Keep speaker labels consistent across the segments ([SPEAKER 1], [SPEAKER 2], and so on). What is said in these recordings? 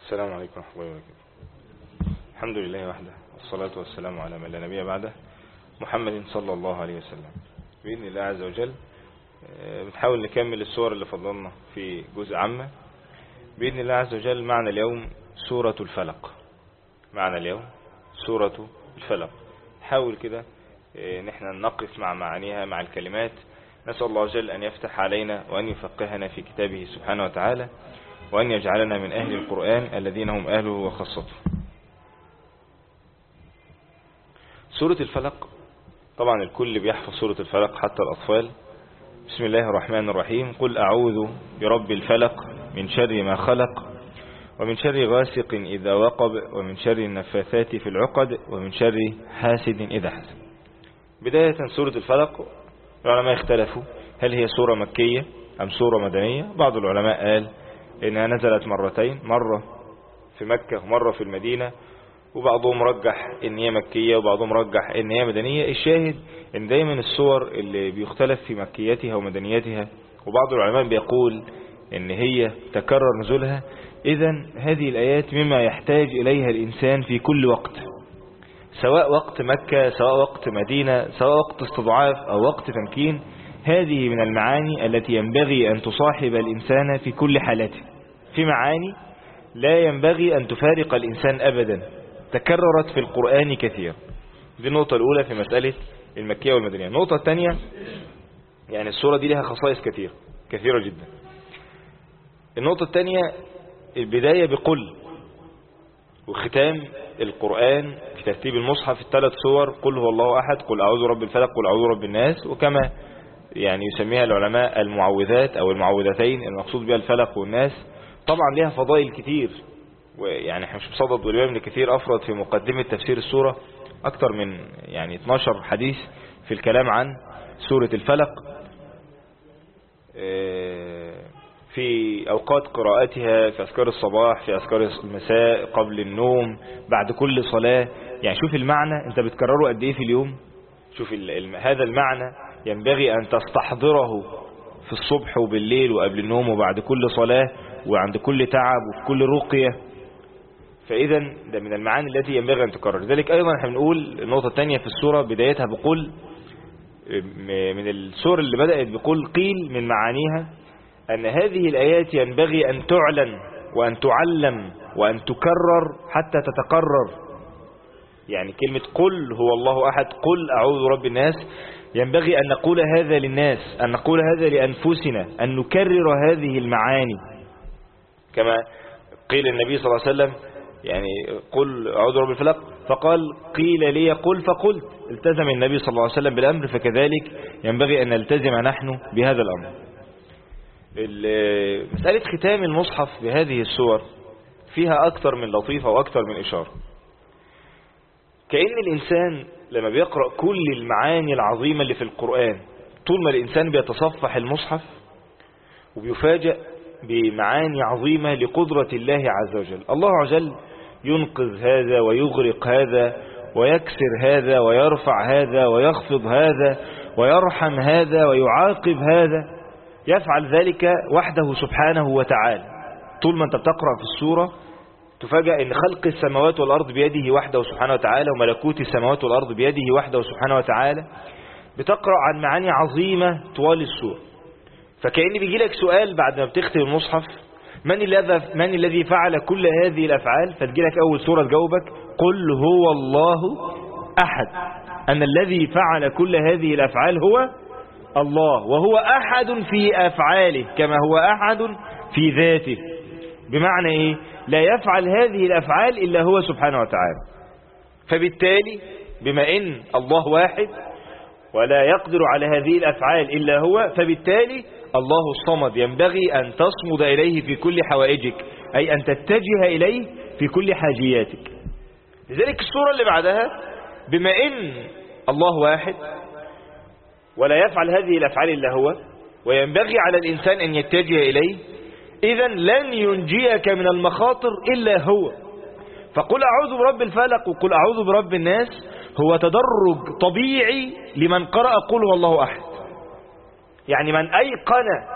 [SPEAKER 1] السلام عليكم ورحمة الله وبركاته. الحمد لله وحده، والصلاة والسلام على من لا نبي بعده، محمد صلى الله عليه وسلم. بإذن الله عز وجل بنحاول نكمل السور اللي فضلنا في جزء عامة. بإذن الله عز وجل معنا اليوم سورة الفلق. معنا اليوم سورة الفلق. نحاول كده نحن نقف مع معانيها مع الكلمات. نسأل الله عز وجل أن يفتح علينا وأن يفقهنا في كتابه سبحانه وتعالى، وأن يجعلنا من أهل القرآن الذين هم أهله وخاصته. سورة الفلق، طبعا الكل بيحفظ سورة الفلق حتى الأطفال. بسم الله الرحمن الرحيم. قل أعوذ برب الفلق من شر ما خلق، ومن شر غاسق إذا وقب، ومن شر النفاثات في العقد، ومن شر حاسد إذا حسد. بداية سورة الفلق العلماء اختلفوا هل هي سورة مكية أم سورة مدنية. بعض العلماء قال إنها نزلت مرتين، مرة في مكة ومرة في المدينة، وبعضهم رجح إن هي مكية وبعضهم رجح إن هي مدنية. الشاهد إن دايما السور اللي بيختلف في مكيتها ومدنيتها، وبعض العلماء بيقول إن هي تكرر نزولها. إذن هذه الآيات مما يحتاج إليها الإنسان في كل وقت، سواء وقت مكة، سواء وقت مدينة، سواء وقت استضعاف أو وقت تمكين. هذه من المعاني التي ينبغي أن تصاحب الإنسان في كل حالاته. في معاني لا ينبغي أن تفارق الإنسان أبدا، تكررت في القرآن كثير. دي النقطة الأولى في مسألة المكية والمدنية. النقطة الثانية، يعني السورة دي لها خصائص كثيرة جدا. النقطة الثانية، البداية بقل، وختام القرآن في ترتيب المصحف الثلاث سور: قل هو الله أحد، قل أعوذ برب الفلق، قل أعوذ برب الناس، وكما يعني يسميها العلماء المعوذات أو المعوذتين، المقصود بها الفلق والناس. طبعا لها فضائل كتير، ويعني احنا مش بصدد، والإمام ابن كثير أفرد في مقدمة تفسير السورة أكثر من 12 حديث في الكلام عن سورة الفلق، في أوقات قراءتها، في أذكار الصباح، في أذكار المساء، قبل النوم، بعد كل صلاة. يعني شوف المعنى انت بتكرره قد ايه في اليوم. شوف هذا المعنى ينبغي أن تستحضره في الصبح وبالليل وقبل النوم وبعد كل صلاة وعند كل تعب وفي كل رقية. فإذا ده من المعاني التي ينبغي أن تكرر. لذلك أيضا احنا بنقول النقطة الثانية في السورة بدايتها بقول، من السور اللي بدأت بقول قيل من معانيها أن هذه الآيات ينبغي أن تعلن وأن تعلم وأن تكرر حتى تتقرر. يعني كلمة قل هو الله أحد، قل أعوذ برب الناس، ينبغي أن نقول هذا للناس، أن نقول هذا لأنفسنا، أن نكرر هذه المعاني. كما قيل النبي صلى الله عليه وسلم، يعني قل أعوذ برب الفلق، فقال قيل لي قل فقلت. التزم النبي صلى الله عليه وسلم بالأمر، فكذلك ينبغي أن نلتزم نحن بهذا الأمر. مسألة ختام المصحف بهذه السور فيها أكثر من لطيفة وأكثر من إشارة. كأن الإنسان لما بيقرأ كل المعاني العظيمة اللي في القرآن، طول ما الإنسان بيتصفح المصحف وبيفاجأ بمعاني عظيمة لقدرة الله عز وجل. الله عز وجل ينقذ هذا ويغرق هذا ويكسر هذا ويرفع هذا ويخفض هذا ويرحم هذا ويعاقب هذا، يفعل ذلك وحده سبحانه وتعالى. طول ما انت بتقرأ في السورة تفاجأ ان خلق السماوات والأرض بيده وحده سبحانه وتعالى، وملكوت السماوات والأرض بيده وحده سبحانه وتعالى. بتقرأ عن معاني عظيمة طوال السورة. فكأن بيجي لك سؤال بعد ما بتختم المصحف: من الذي فعل كل هذه الأفعال؟ فتجي لك أول سورة تجاوبك: قل هو الله أحد. أن الذي فعل كل هذه الأفعال هو الله، وهو أحد في أفعاله كما هو أحد في ذاته. بمعنى إيه؟ لا يفعل هذه الأفعال إلا هو سبحانه وتعالى. فبالتالي بما إن الله واحد ولا يقدر على هذه الأفعال إلا هو، فبالتالي الله الصمد ينبغي أن تصمد إليه في كل حوائجك، أي أن تتجه إليه في كل حاجياتك. لذلك السورة اللي بعدها: بما إن الله واحد ولا يفعل هذه الأفعال إلا هو، وينبغي على الإنسان أن يتجه إليه، إذن لن ينجيك من المخاطر إلا هو. فقل أعوذ برب الفلق وقل أعوذ برب الناس هو تدرج طبيعي لمن قرأ قل هو الله أحد. يعني من أيقن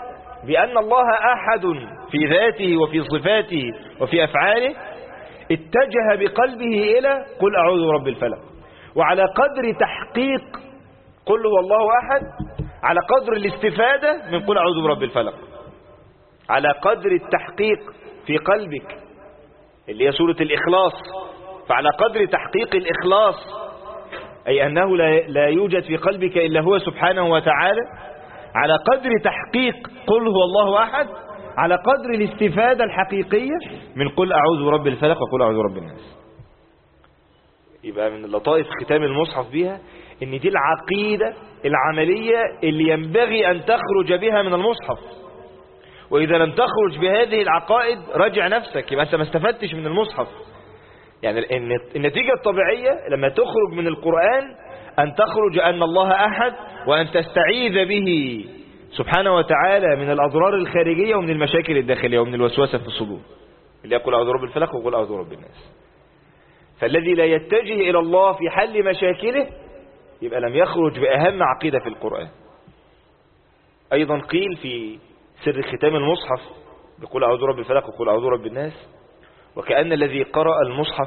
[SPEAKER 1] بأن الله أحد في ذاته وفي صفاته وفي أفعاله اتجه بقلبه إلى قل أعوذ برب الفلق. وعلى قدر تحقيق قل هو الله أحد، على قدر الاستفادة من قل أعوذ برب الفلق، على قدر التحقيق في قلبك اللي هي سورة الإخلاص، فعلى قدر تحقيق الإخلاص أي أنه لا يوجد في قلبك إلا هو سبحانه وتعالى، على قدر تحقيق قل هو الله أحد، على قدر الاستفادة الحقيقية من قل أعوذ برب الفلق وقل أعوذ برب الناس. يبقى من اللطائف ختام المصحف بيها ان دي العقيدة العملية اللي ينبغي أن تخرج بها من المصحف. وإذا لم تخرج بهذه العقائد راجع نفسك، يبقى أنت ما استفدتش من المصحف. يعني النتيجة الطبيعية لما تخرج من القرآن أن تخرج أن الله أحد، وأن تستعيذ به سبحانه وتعالى من الأضرار الخارجية ومن المشاكل الداخلية ومن الوسوسة في الصدور اللي يقول أعوذ برب الفلق ويقول أعوذ برب الناس. فالذي لا يتجه إلى الله في حل مشاكله يبقى لم يخرج بأهم عقيدة في القرآن. أيضا قيل في سر ختام المصحف بقول أعوذ برب الفلق وقول أعوذ برب الناس: وكأن الذي قرأ المصحف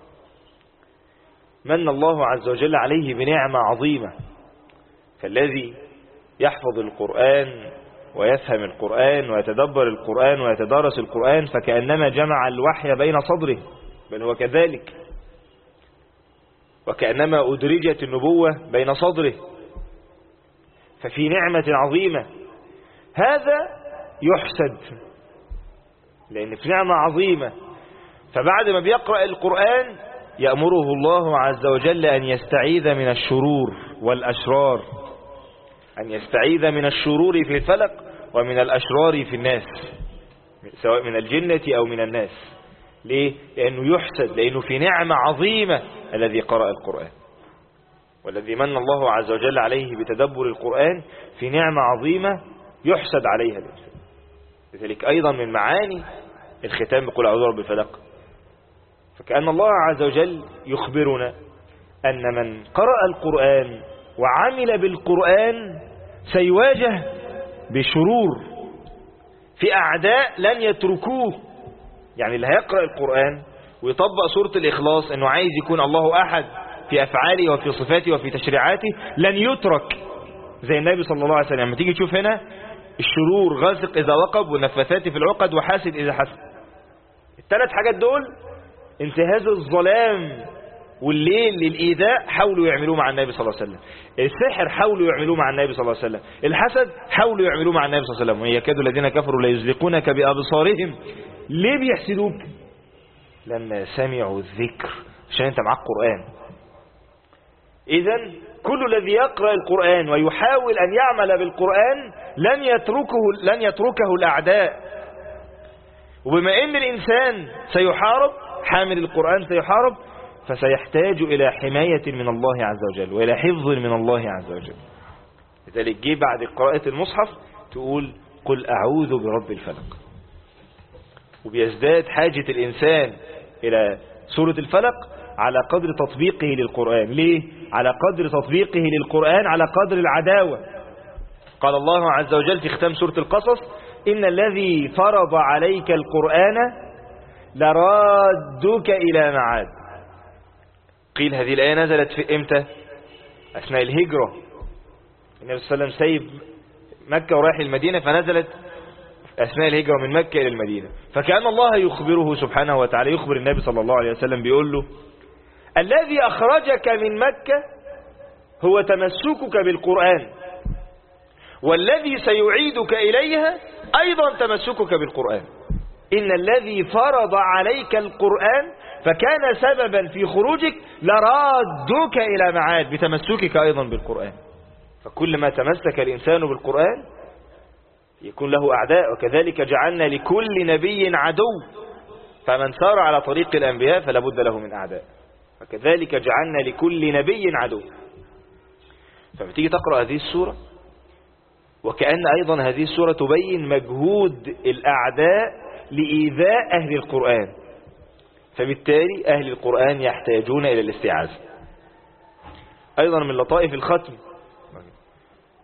[SPEAKER 1] من الله عز وجل عليه بنعمة عظيمة. فالذي يحفظ القرآن ويفهم القرآن ويتدبر القرآن ويتدارس القرآن فكأنما جمع الوحي بين صدره، بل هو كذلك، وكأنما أدرجت النبوة بين صدره، ففي نعمة عظيمة. هذا يحسد لأن في نعمة عظيمة. فبعد ما بيقرأ القرآن يأمره الله عز وجل أن يستعيذ من الشرور والأشرار، أن يستعيذ من الشرور في الفلق ومن الأشرار في الناس، سواء من الجنة أو من الناس. ليه؟ لأنه يحسد، لأنه في نعمة عظيمة الذي قرأ القرآن، والذي من الله عز وجل عليه بتدبر القرآن في نعمة عظيمة يحسد عليها الإنسان. لذلك أيضا من معاني الختام بقول أعوذ برب الفلق، فكأن الله عز وجل يخبرنا أن من قرأ القرآن وعمل بالقرآن سيواجه بشرور، في أعداء لن يتركوه. يعني اللي هيقرأ القرآن ويطبق سورة الإخلاص أنه عايز يكون الله أحد في أفعاله وفي صفاته وفي تشريعاته لن يترك، زي النبي صلى الله عليه وسلم. لما تيجي تشوف هنا الشرور غاسق إذا وقب والنفاثات في العقد وحاسد إذا حسد، الثلاث حاجات دول انتهاز الظلام والليل للإيذاء حاولوا يعملوه مع النبي صلى الله عليه وسلم، السحر حاولوا يعملوه مع النبي صلى الله عليه وسلم، الحسد حاولوا يعملوه مع النبي صلى الله عليه وسلم. ويكاد الذين كفروا ليزلقونك بأبصارهم. ليه بيحسدوك؟ لما سمعوا الذكر، عشان انت معاك قرآن. إذن كل الذي يقرأ القرآن ويحاول أن يعمل بالقرآن لن يتركه الأعداء. وبما أن الإنسان سيحارب، حامل القرآن سيحارب، فسيحتاج إلى حماية من الله عز وجل وإلى حفظ من الله عز وجل. لذلك جه بعد قراءة المصحف تقول قل أعوذ برب الفلق، وبيزداد حاجة الإنسان إلى سورة الفلق على قدر تطبيقه للقرآن. ليه؟ على قدر تطبيقه للقرآن على قدر العداوة. قال الله عز وجل في ختام سورة القصص: إن الذي فرض عليك القرآن لرادك إلى معاد. قيل هذه الآية نزلت في إمتى؟ أثناء الهجرة. النبي صلى الله عليه وسلم سايب مكة ورايح المدينة، فنزلت أثناء الهجرة من مكة إلى المدينة. فكأن الله يخبره سبحانه وتعالى، يخبر النبي صلى الله عليه وسلم بيقول له: الذي أخرجك من مكة هو تمسكك بالقرآن، والذي سيعيدك إليها أيضا تمسكك بالقرآن. إن الذي فرض عليك القرآن فكان سببا في خروجك لرادك إلى معاد بتمسكك أيضا بالقرآن. فكل ما تمسك الإنسان بالقرآن يكون له أعداء، وكذلك جعلنا لكل نبي عدو، فمن سار على طريق الأنبياء فلا بد له من أعداء، وكذلك جعلنا لكل نبي عدو. فبتيجي تقرأ هذه السورة وكأن أيضا هذه السورة تبين مجهود الأعداء لإيذاء أهل القرآن، فبالتالي أهل القرآن يحتاجون إلى الاستعاذة. أيضا من لطائف الختم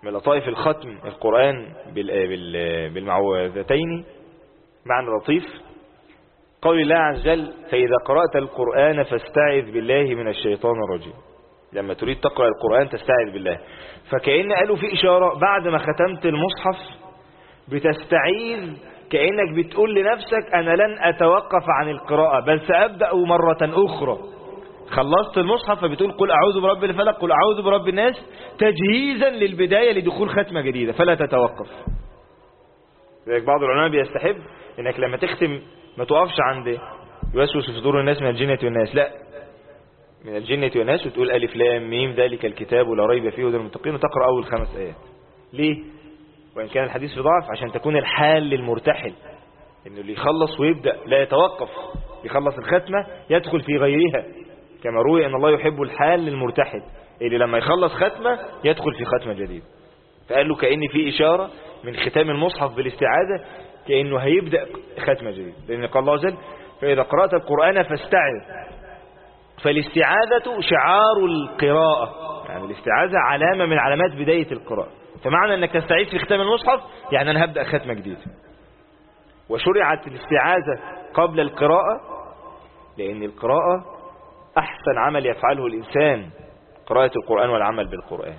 [SPEAKER 1] من لطائف الختم القرآن بالمعوذتين معنى لطيف، قول الله عز وجل فإذا قرأت القرآن فاستعذ بالله من الشيطان الرجيم. لما تريد تقرأ القرآن تستعذ بالله، فكأن قالوا في إشارة بعد ما ختمت المصحف بتستعيذ، كأنك بتقول لنفسك أنا لن أتوقف عن القراءة بل سأبدأ مرة أخرى. خلصت المصحف فبتقول قل أعوذ برب الفلق قل أعوذ برب الناس تجهيزا للبداية لدخول ختمة جديدة فلا تتوقف. لذلك بعض العلماء بيستحب انك لما تختم ما توقفش عند يوسوس في صدور الناس من الجنة والناس، لا، من الجنة والناس وتقول ألف لام ميم ذلك الكتاب لا ريب فيه هدى للمتقين وتقرأ أول 5 آيات. ليه؟ وإن كان الحديث في ضعف عشان تكون الحال للمرتحل، إنه اللي يخلص ويبدأ لا يتوقف، يخلص الختمة يدخل في غيرها، كما روي أن الله يحب الحال للمرتحل اللي لما يخلص ختمة يدخل في ختمة جديدة. فقال له كأن في إشارة من ختام المصحف بالاستعاذة كأنه هيبدأ ختمة جديدة، لأن قال الله عز وجل فإذا قرأت القرآن فاستعذ. فالاستعاذة شعار القراءة، يعني الاستعاذة علامة من علامات بداية القراءة. فمعنى أنك تستعيذ في ختام المصحف يعني أنا هبدأ ختمة جديدة. وشرعت الاستعاذة قبل القراءة لأن القراءة أحسن عمل يفعله الإنسان، قراءة القرآن والعمل بالقرآن.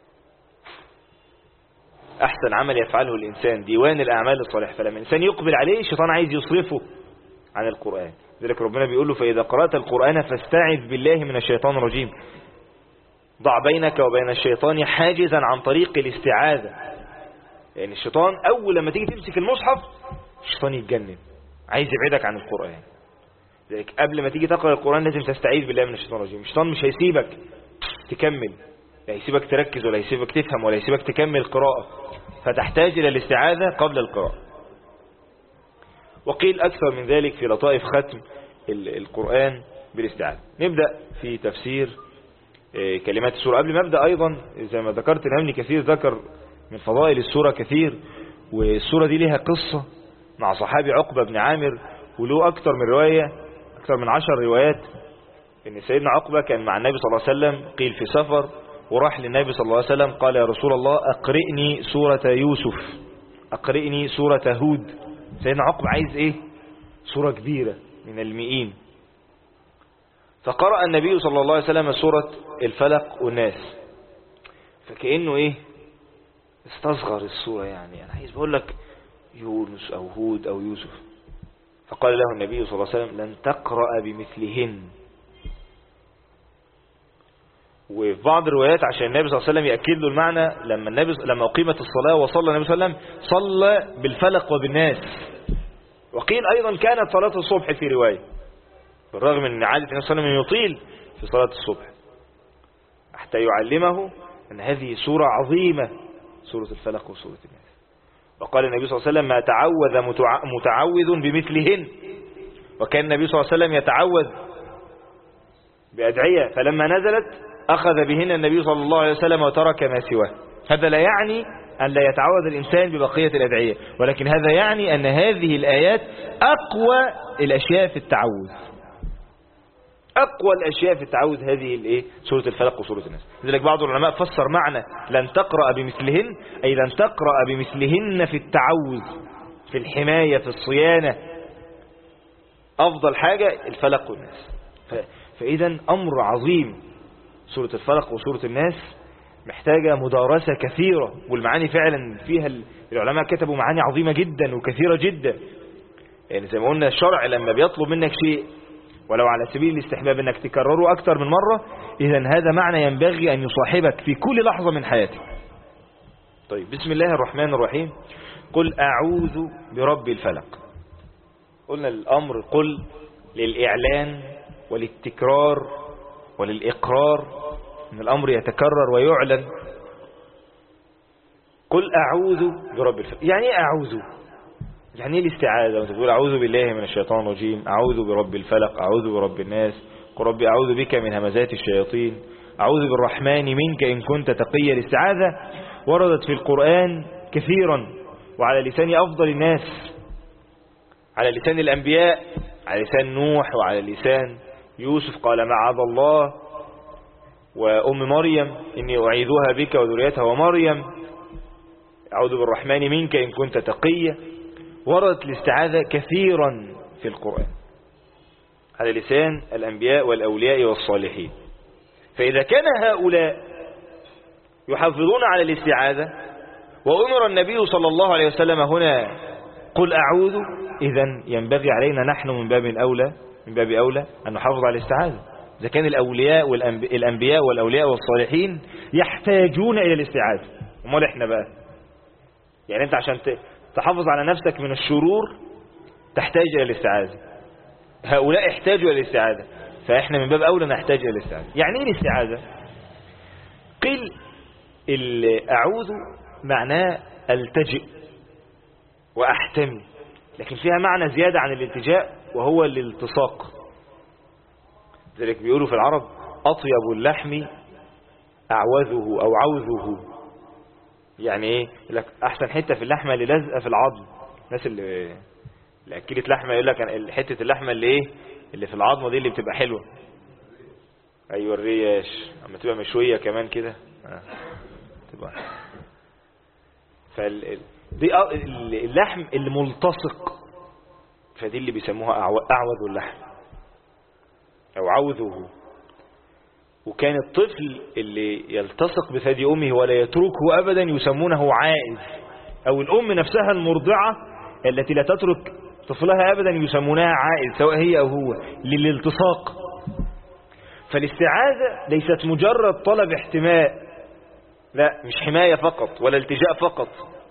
[SPEAKER 1] أحسن عمل يفعله الإنسان ديوان الأعمال الصالحة، فلما الإنسان يقبل عليه الشيطان عايز يصرفه عن القرآن. ذلك ربنا بيقول له فإذا قرأت القرآن فاستعذ بالله من الشيطان الرجيم. ضع بينك وبين الشيطان حاجزا عن طريق الاستعاذة، يعني الشيطان أول لما تيجي تمسك المصحف الشيطان يتجنن عايز يبعدك عن القرآن. ذلك قبل ما تيجي تقرأ القرآن لازم تستعيذ بالله من الشيطان الرجيم. الشيطان مش هيسيبك تكمل، لا هيسيبك تركز ولا هيسيبك تفهم ولا هيسيبك تكمل قراءة، فتحتاج إلى الاستعاذة قبل القراءة. وقيل أكثر من ذلك في لطائف ختم القرآن بالاستعاذة. نبدأ في تفسير كلمات السورة. قبل ما أبدأ أيضا زي ما ذكرت الإمام ابن كثير ذكر من فضائل السورة كثير، والسورة دي لها قصة مع صحابي عقبة بن عامر، وله أكثر من رواية، أكثر من 10 روايات، إن سيدنا عقبة كان مع النبي صلى الله عليه وسلم قيل في سفر، وراح للنبي صلى الله عليه وسلم قال يا رسول الله أقرئني سورة يوسف، أقرئني سورة هود. سيدنا عقبة عايز إيه؟ سورة كبيرة من المئين. فقرأ النبي صلى الله عليه وسلم سورة الفلق والناس، فكأنه إيه؟ استصغر السورة، يعني أنا عايز بقول لك يونس أو هود أو يوسف. فقال له النبي صلى الله عليه وسلم لن تقرأ بمثلهن. وفي بعض الروايات عشان النبي صلى الله عليه وسلم يأكد له المعنى، لما أقيمت الصلاة وصلى النبي صلى الله عليه وسلم صلى بالفلق وبالناس. وقيل أيضا كانت صلاة الصبح في رواية، بالرغم من عادة النبي صلى الله عليه وسلم يطيل في صلاة الصبح حتى يعلمه أن هذه سورة عظيمة، سورة الفلق وسورة الناس. وقال النبي صلى الله عليه وسلم ما تعوذ متعوذ بمثلهن. وكان النبي صلى الله عليه وسلم يتعوذ بأدعية، فلما نزلت أخذ بهن النبي صلى الله عليه وسلم وترك ما سواه. هذا لا يعني أن لا يتعوذ الإنسان ببقية الأدعية، ولكن هذا يعني أن هذه الآيات أقوى الأشياء في التعوذ، أقوى الأشياء في التعوذ هذه سورة الفلق وسورة الناس. لذلك بعض العلماء فسر معنى لن تقرأ بمثلهن أي لن تقرأ بمثلهن في التعوذ، في الحماية، في الصيانة. أفضل حاجة الفلق والناس. فإذا أمر عظيم سورة الفلق وسورة الناس محتاجة مدارسة كثيرة، والمعاني فعلا فيها العلماء كتبوا معاني عظيمة جدا وكثيرة جدا. يعني زي ما قلنا الشرع لما بيطلب منك شيء ولو على سبيل الاستحباب انك تكرره اكتر من مرة، اذا هذا معنى ينبغي ان يصاحبك في كل لحظة من حياتك. طيب، بسم الله الرحمن الرحيم. قل اعوذ برب الفلق. قلنا الامر قل للاعلان وللتكرار وللاقرار، ان الامر يتكرر ويعلن. قل اعوذ برب الفلق، يعني ايه اعوذ؟ يعني ايه الاستعاذة؟ وانت تقول اعوذ بالله من الشيطان الرجيم، اعوذ برب الفلق، اعوذ برب الناس، قل ربي اعوذ بك من همزات الشياطين، اعوذ بالرحمن منك ان كنت تقي. الاستعاذة وردت في القرآن كثيرا وعلى لسان افضل الناس، على لسان الانبياء، على لسان نوح وعلى لسان يوسف قال معاذ الله، وام مريم اني اعيذها بك وذريتها ومريم، أعوذ بالرحمن منك إن كنت تقيا. وردت الاستعاذة كثيرا في القرآن على لسان الأنبياء والأولياء والصالحين. فإذا كان هؤلاء يحافظون على الاستعاذة وأمر النبي صلى الله عليه وسلم هنا قل أعوذ، إذن ينبغي علينا نحن من باب أولى أن نحافظ على الاستعاذة. إذا كان الأنبياء والأولياء والصالحين يحتاجون إلى الاستعاذة، امال إحنا بقى؟ يعني أنت عشان تحافظ على نفسك من الشرور تحتاج إلى الاستعاذة، هؤلاء احتاجوا إلى الاستعاذة، فإحنا من باب أولى نحتاج إلى الاستعاذة. يعني إيه الاستعاذة؟ قيل أعوذ معناه التجئ وأحتمي، لكن فيها معنى زيادة عن الالتجاء وهو الالتصاق. ذلك بيقولوا في العرب أطيب اللحم أعوذه أو عوذه. يعني إيه؟ لك أحسن حتة في اللحمة اللي لازقة في العظم. الناس اللي أكلت لحمة يقول لك حتة اللحمة اللي إيه؟ اللي في العظمة دي اللي بتبقى حلوة. أيوة الريش أما تبقى مشوية كمان كده تبقى. دي اللحم الملتصق، فدي اللي بيسموها أعوذ اللحم أو عوذه. وكان الطفل اللي يلتصق بثدي أمه ولا يتركه أبدا يسمونه عائذ، أو الأم نفسها المرضعة التي لا تترك طفلها أبدا يسمونها عائذ، سواء هي أو هو، للالتصاق. فالاستعاذة ليست مجرد طلب احتماء، لا، مش حماية فقط ولا التجاء فقط.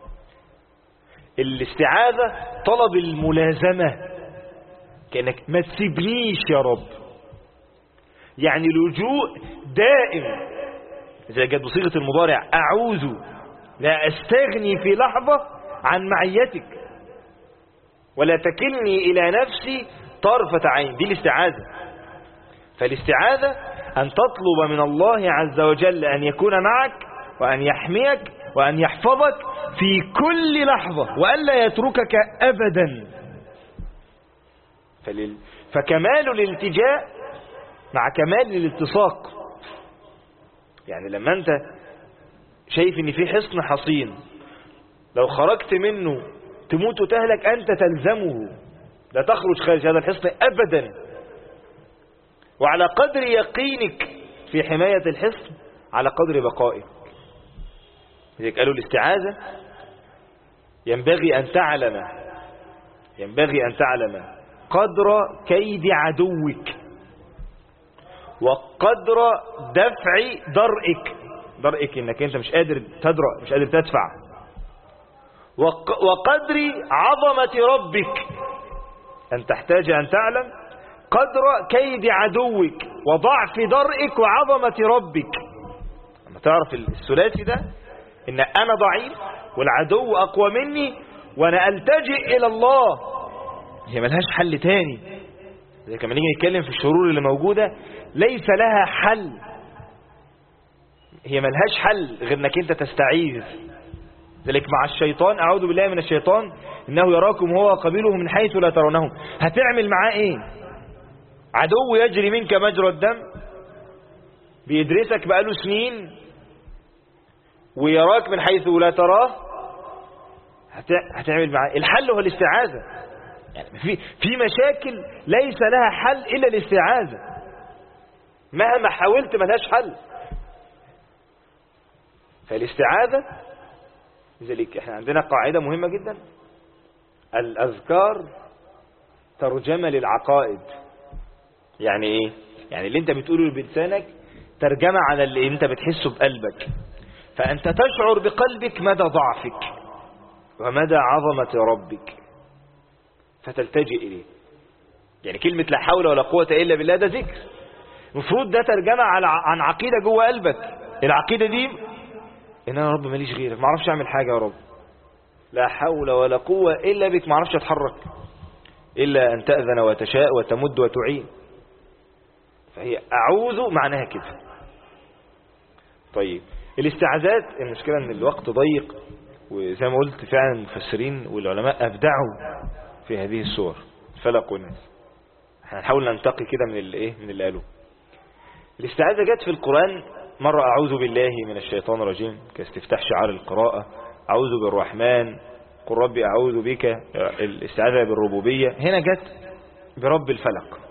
[SPEAKER 1] الاستعاذة طلب الملازمة، كأنك ما تسيبنيش يا رب، يعني لجوء دائم. إذا جاءت بصيغة المضارع أعوذ، لا أستغني في لحظة عن معيتك ولا تكلني إلى نفسي طرفة عين. دي الاستعاذة. فالاستعاذة أن تطلب من الله عز وجل أن يكون معك وأن يحميك وأن يحفظك في كل لحظة وألا يتركك أبدا. فكمال الالتجاء مع كمال الالتصاق. يعني لما أنت شايف أن في حصن حصين لو خرجت منه تموت وتهلك، أنت تلزمه، لا تخرج خارج هذا الحصن أبدا. وعلى قدر يقينك في حماية الحصن على قدر بقائك. لذلك قالوا الاستعاذة ينبغي أن تعلم قدر كيد عدوك وقدر دفع درئك انك انت مش قادر تدرأ، مش قادر تدفع، وقدر عظمة ربك، أن تحتاج أن تعلم قدر كيد عدوك وضعف درئك وعظمة ربك. لما تعرف الثلاثي ده، إن أنا ضعيف والعدو أقوى مني وأنا ألتجئ إلى الله، هي ملهاش حل تاني. زي كما نيجي نتكلم في الشرور اللي موجودة ليس لها حل، هي ملهاش حل غير انك انت تستعيذ. ذلك مع الشيطان أعوذ بالله من الشيطان إنه يراكم هو وقبيله من حيث لا ترونهم. هتعمل معاه ايه؟ عدو يجري منك مجرى الدم، بيدرسك بقاله سنين ويراك من حيث لا تراه، هتعمل معاه. الحل هو الاستعاذة. يعني في مشاكل ليس لها حل إلا الاستعاذة، مهما حاولت ملهاش حل. فالاستعاذة، لذلك احنا عندنا قاعدة مهمة جدا: الأذكار ترجمة للعقائد. يعني ايه؟ يعني اللي انت بتقوله بلسانك ترجمة على اللي انت بتحسه بقلبك، فأنت تشعر بقلبك مدى ضعفك ومدى عظمة ربك فتلتجئ إليه. يعني كلمة لا حول ولا قوة إلا بالله ده ذكر، المفروض ده ترجمة عن عقيدة جوه قلبك. العقيدة دي إن أنا يا رب ماليش غيرك، ما اعرفش أعمل حاجة يا رب، لا حول ولا قوة إلا بك، ما اعرفش أتحرك إلا أن تأذن وتشاء وتمد وتعين. فهي أعوذ معناها كده. طيب الاستعاذات، المشكلة أن الوقت ضيق، وزي ما قلت فعلا المفسرين والعلماء أبدعوا في هذه السور، فلق والناس. احنا هنحاول ننتقي كده من اللي قالوه. الاستعاذة جت في القرآن مرة أعوذ بالله من الشيطان الرجيم كاستفتاح شعار القراءة، أعوذ بالرحمن، قل ربي أعوذ بك، الاستعاذة بالربوبية. هنا جت برب الفلق.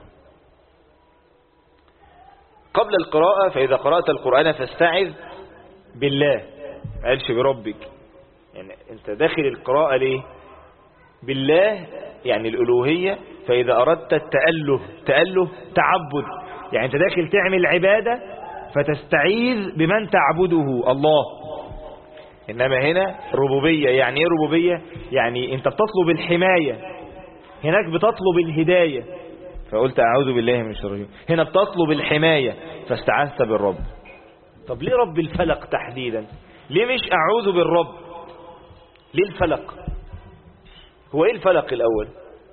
[SPEAKER 1] قبل القراءة فإذا قرأت القرآن فاستعذ بالله، ما قالش بربك. يعني أنت داخل القراءة ليه؟ بالله يعني الألوهية. فإذا أردت تأله تعبد، يعني أنت داخل تعمل عبادة فتستعيذ بمن تعبده الله. إنما هنا ربوبية. يعني إيه ربوبية؟ يعني أنت بتطلب الحماية، هناك بتطلب الهداية فقلت أعوذ بالله من الشر. هنا بتطلب الحماية فاستعذت بالرب. طب ليه رب الفلق تحديدا؟ ليه مش أعوذ بالرب؟ ليه الفلق؟ هو إيه الفلق الأول؟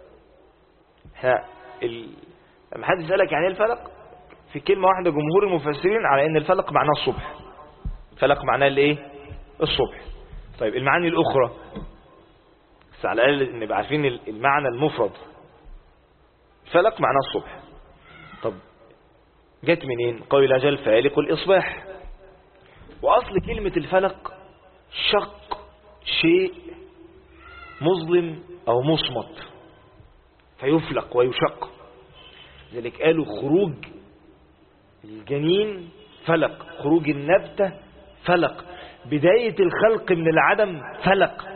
[SPEAKER 1] لما حد يسألك يعني إيه الفلق، في كلمة واحدة جمهور المفسرين على إن الفلق معناه الصبح. الفلق معناه الإيه؟ الصبح. طيب المعاني الأخرى بس على الأقل نبقى عارفين المعنى المفرد. الفلق معناه الصبح. طب جت منين؟ قول أجل فالق الإصباح. وأصل كلمة الفلق شق شيء مظلم أو مصمت فيفلق ويشق. ذلك قالوا خروج الجنين فلق، خروج النبتة فلق، بداية الخلق من العدم فلق.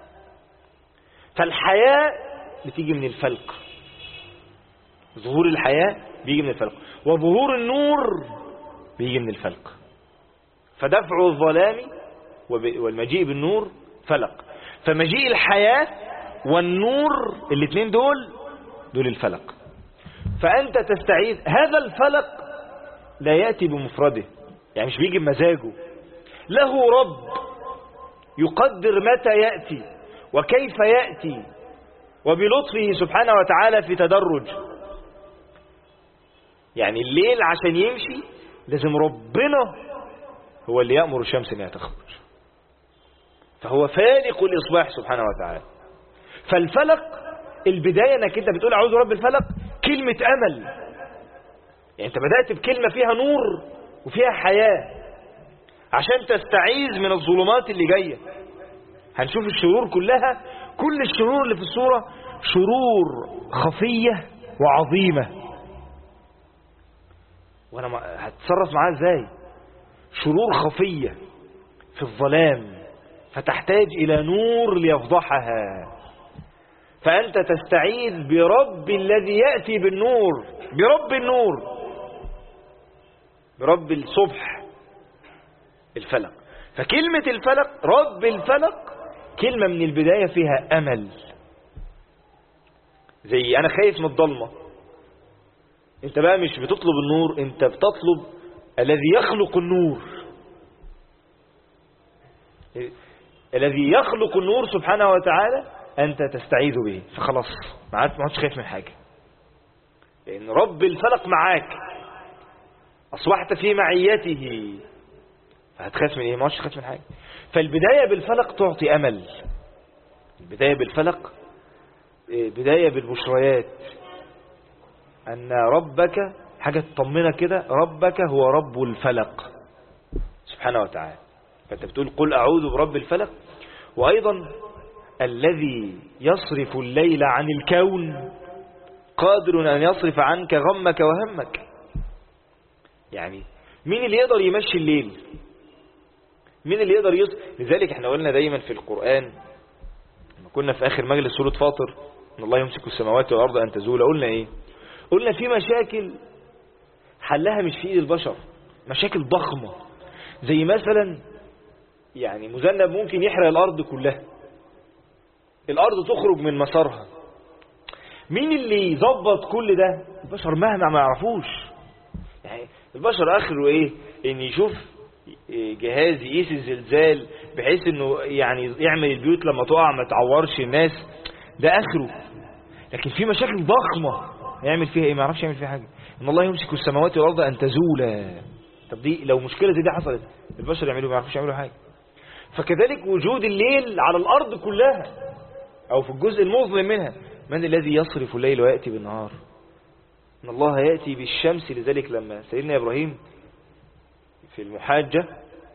[SPEAKER 1] فالحياة بتيجي من الفلق، ظهور الحياة بيجي من الفلق، وظهور النور بيجي من الفلق. فدفع الظلام والمجيء بالنور فلق. فمجيء الحياة والنور الاثنين دول الفلق. فأنت تستعيذ. هذا الفلق لا يأتي بمفرده، يعني مش بيجي بمزاجه، له رب يقدر متى يأتي وكيف يأتي، وبلطفه سبحانه وتعالى في تدرج. يعني الليل عشان يمشي لازم ربنا هو اللي يأمر الشمس انها تخرج. فهو فالق الإصباح سبحانه وتعالى. فالفلق البداية انك انت بتقول اعوذ برب الفلق، كلمة امل. يعني انت بدأت بكلمة فيها نور وفيها حياة عشان تستعيذ من الظلمات اللي جاية. هنشوف الشرور كلها، كل الشرور اللي في السورة شرور خفية وعظيمة. وانا هتصرف معاها ازاي؟ شرور خفية في الظلام فتحتاج الى نور ليفضحها. فانت تستعيذ برب الذي يأتي بالنور، برب النور، برب الصبح الفلق. فكلمة الفلق رب الفلق كلمة من البداية فيها امل. زي انا خايف من الضلمة، انت بقى مش بتطلب النور، انت بتطلب الذي يخلق النور. الذي يخلق النور سبحانه وتعالى انت تستعيذ به، فخلاص ما عادش خايف من حاجة، لان رب الفلق معاك، اصبحت في معيته، فهتخاف من ايه؟ ما عادش خايف من حاجة. فالبداية بالفلق تعطي امل. البداية بالفلق بداية بالبشريات، أن ربك حاجة تطمنك كده، ربك هو رب الفلق سبحانه وتعالى. فأنت بتقول قل أعوذ برب الفلق. وأيضا الذي يصرف الليل عن الكون قادر أن يصرف عنك غمك وهمك. يعني مين اللي يقدر يمشي الليل؟ مين اللي يقدر لذلك احنا قلنا دايما في القرآن، لما كنا في آخر مجلس سورة فاطر إن الله يمسك السماوات والأرض أن تزول، قلنا إيه؟ قلنا في مشاكل حلها مش في ايد البشر، مشاكل ضخمة، زي مثلا يعني مذنب ممكن يحرق الارض كلها، الارض تخرج من مسارها. مين اللي يظبط كل ده؟ البشر مهما ما يعرفوش. يعني البشر اخره ايه؟ ان يشوف جهاز يقيس الزلزال بحيث انه يعني يعمل البيوت لما تقع ما تعورش الناس، ده اخره. لكن في مشاكل ضخمة يعمل فيها ايه؟ ما يعرفش يعمل فيها حاجة. ان الله يمسك السماوات والارض ان تزولا. طب دي لو مشكلة زي دي حصلت البشر يعملوا ما يعرفوش يعملوا حاجة. فكذلك وجود الليل على الارض كلها او في الجزء المظلم منها، من الذي يصرف الليل ويأتي بالنهار؟ ان الله يأتي بالشمس. لذلك لما سيدنا ابراهيم في المحاجة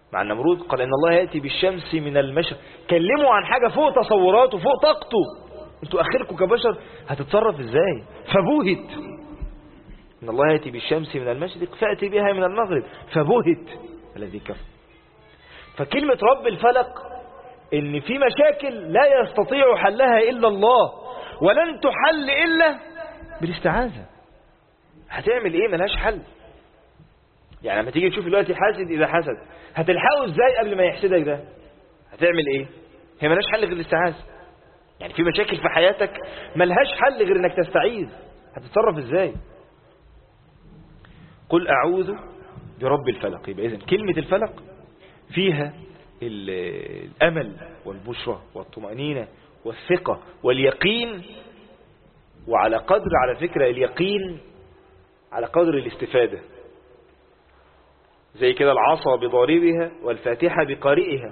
[SPEAKER 1] مع النمرود قال إن الله يأتي بالشمس من المشرق. كلموا عن حاجة فوق تصوراته فوق طاقته. انتوا آخركم كبشر هتتصرف ازاي؟ فبوهت. إن الله يأتي بالشمس من المشرق فأتي بها من المغرب فبوهت الذي كفر. فكلمة رب الفلق إن في مشاكل لا يستطيع حلها إلا الله، ولن تحل إلا بالاستعاذة. هتعمل إيه؟ ملهاش حل. يعني لما تيجي تشوف دلوقتي حاسد إذا حسد هتلحقه إزاي قبل ما يحسدك ده؟ هتعمل إيه؟ هي ملهاش حل غير الاستعاذة. يعني في مشاكل في حياتك ملهاش حل غير إنك تستعيذ. هتتصرف إزاي؟ قل أعوذ برب الفلق. يبقى إذن كلمة الفلق فيها الأمل والبشرة والطمأنينة والثقة واليقين. وعلى قدر على فكرة اليقين على قدر الاستفادة. زي كده العصا بضاربها والفاتحة بقارئها.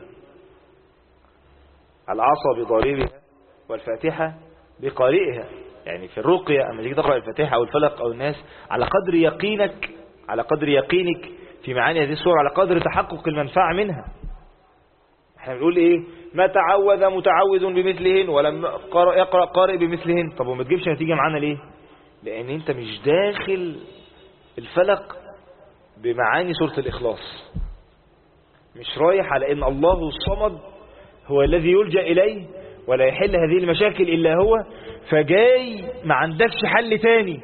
[SPEAKER 1] العصا بضاربها والفاتحة بقارئها. يعني في الرقية أما تيجي تقرأ الفاتحة أو الفلق أو الناس على قدر يقينك، على قدر يقينك في معاني هذه السورة، على قدر تحقق المنفعة منها. احنا بنقول ايه؟ ما تعوذ متعوذ بمثلهن ولم يقرأ قارئ بمثلهن. طب وما تجيبش نتيجة معانا ليه؟ لأن انت مش داخل الفلق بمعاني سورة الإخلاص. مش رايح على ان الله الصمد هو الذي يلجأ إليه ولا يحل هذه المشاكل إلا هو، فجاي ما عندكش حل تاني.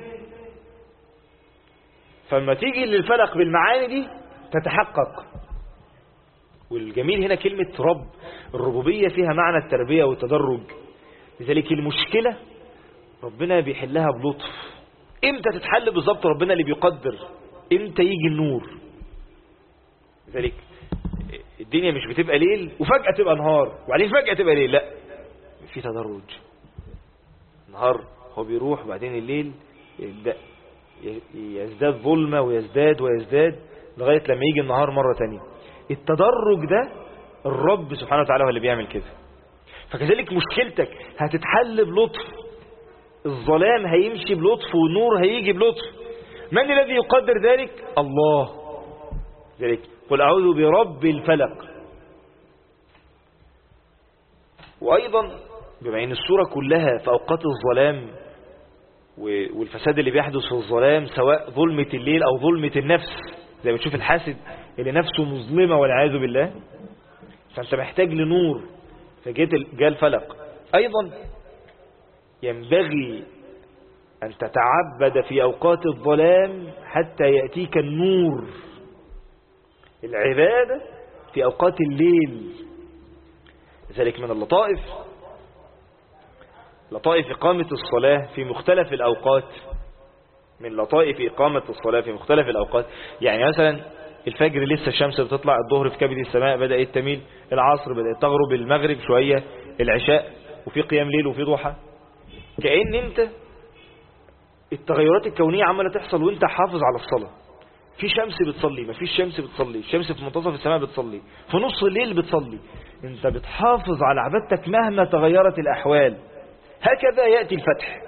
[SPEAKER 1] فلما تيجي للفلق بالمعاني دي تتحقق. والجميل هنا كلمة رب، الربوبية فيها معنى التربية والتدرج. لذلك المشكلة ربنا بيحلها بلطف. امتى تتحل بالظبط؟ ربنا اللي بيقدر امتى يجي النور. لذلك الدنيا مش بتبقى ليل وفجأة تبقى نهار وبعدين فجأة تبقى ليل، لا، في تدرج. نهار هو بيروح وبعدين الليل يزداد ظلمة ويزداد ويزداد لغاية لما يجي النهار مرة تانية. التدرج ده الرب سبحانه وتعالى هو اللي بيعمل كده. فكذلك مشكلتك هتتحل بلطف. الظلام هيمشي بلطف والنور هيجي بلطف. من الذي يقدر ذلك؟ الله. ذلك قل أعوذ برب الفلق. وأيضا بما أن السورة كلها في أوقات الظلام والفساد اللي بيحدث في الظلام، سواء ظلمة الليل أو ظلمة النفس، زي ما تشوف الحاسد اللي نفسه مظلمة والعياذ بالله، فأنت محتاج لنور، فجاء الفلق. أيضا ينبغي أن تتعبد في أوقات الظلام حتى يأتيك النور. العبادة في أوقات الليل. لذلك من اللطائف لطائف إقامة الصلاة في مختلف الأوقات. من لطائف إقامة الصلاة في مختلف الأوقات. يعني مثلا الفجر لسه الشمس بتطلع، الظهر في كبد السماء بدأت تميل، العصر بدأت تغرب، المغرب شوية، العشاء، وفي قيام ليل وفي ضحى. كأن انت التغيرات الكونية عمالة تحصل وانت حافظ على الصلاة. في شمس بتصلي، ما فيش شمس بتصلي، الشمس في منتصف السماء بتصلي، في نص الليل بتصلي. انت بتحافظ على عبادتك مهما تغيرت الأحوال. هكذا يأتي الفتح.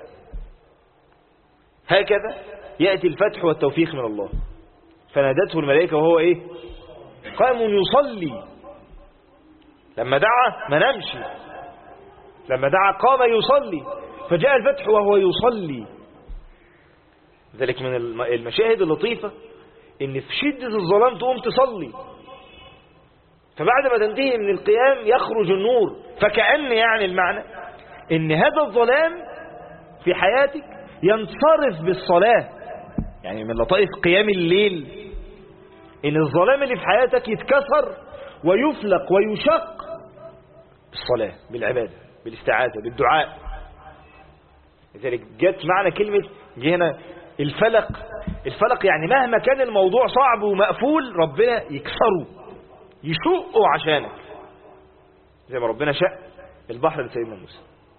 [SPEAKER 1] هكذا يأتي الفتح والتوفيق من الله. فنادته الملائكة وهو ايه؟ قام يصلي. لما دعا ما نمشي، لما دعا قام يصلي، فجاء الفتح وهو يصلي. ذلك من المشاهد اللطيفة ان في شدة الظلام تقوم تصلي، فبعد ما تنتهي من القيام يخرج النور. فكأن يعني المعنى ان هذا الظلام في حياتك ينصرف بالصلاة. يعني من لطائف قيام الليل ان الظلام اللي في حياتك يتكسر ويفلق ويشق بالصلاة، بالعبادة، بالاستعاذة، بالدعاء. لذلك جت معنى كلمة هنا الفلق. الفلق يعني مهما كان الموضوع صعب ومقفول ربنا يكسره، يشقه عشانك، زي ما ربنا شق البحر لسيدنا موسى.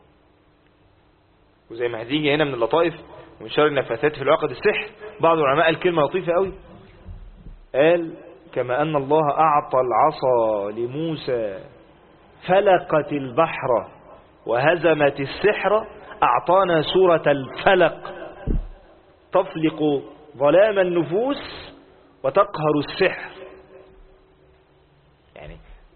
[SPEAKER 1] وزي ما هتيجي هنا من اللطائف ومن شر النفاثات في العقد السحر، بعض العلماء قال كلمة لطيفة قوي، قال كما أن الله أعطى العصا لموسى فلقت البحر وهزمت السحر، أعطانا سورة الفلق تفلق ظلام النفوس وتقهر السحر.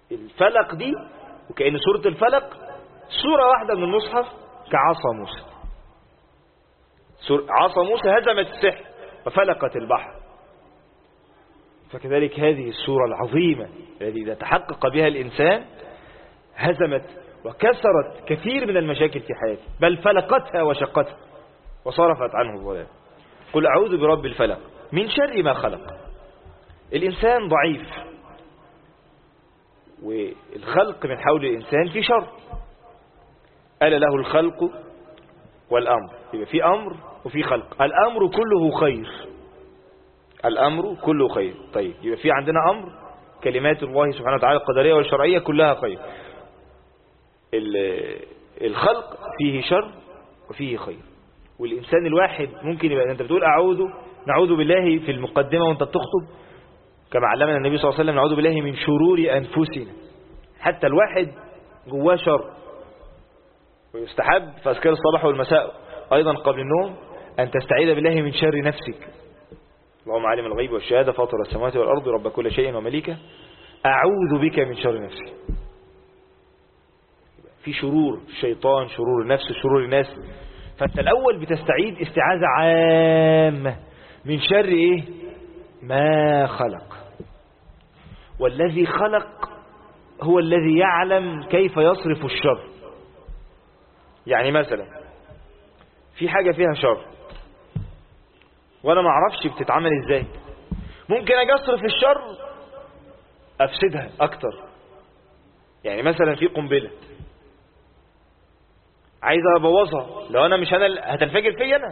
[SPEAKER 1] الفلق دي، وكأن سورة الفلق سورة واحدة من المصحف كعصا موسى. عصا موسى هزمت السحر وفلقت البحر. فكذلك هذه السورة العظيمة التي إذا تحقق بها الإنسان هزمت وكسرت كثير من المشاكل في حياته، بل فلقتها وشقتها وصرفت عنه الظلام. قل أعوذ برب الفلق من شر ما خلق. الإنسان ضعيف، والخلق من حول الإنسان في شر. ألا له الخلق والأمر، يبقى في أمر وفي خلق. الأمر كله خير، الأمر كله خير. طيب يبقى في عندنا أمر، كلمات الله سبحانه وتعالى القدرية والشرعية كلها خير. الخلق فيه شر وفيه خير. والإنسان الواحد ممكن يبقى أنت بتقول نعوذ بالله في المقدمة وأنت بتخطب، كما علمنا النبي صلى الله عليه وسلم نعوذ بالله من شرور أنفسنا. حتى الواحد جواه شر، ويستحب في أذكار الصباح والمساء أيضا قبل النوم أن تستعيذ بالله من شر نفسك. اللهم عالم الغيب والشهادة فاطر السماوات والأرض رب كل شيء ومليكه أعوذ بك من شر نفسي. في شرور الشيطان، شرور النفس، شرور الناس. فأنت الأول بتستعيد استعاذة عامة من شر إيه؟ ما خلق. والذي خلق هو الذي يعلم كيف يصرف الشر. يعني مثلا في حاجة فيها شر وأنا ما أعرفش بتتعمل إزاي، ممكن أجي أصرف الشر أفسدها أكتر. يعني مثلا في قنبلة عايز أبوظها، لو أنا مش أنا هتنفجر فيا أنا،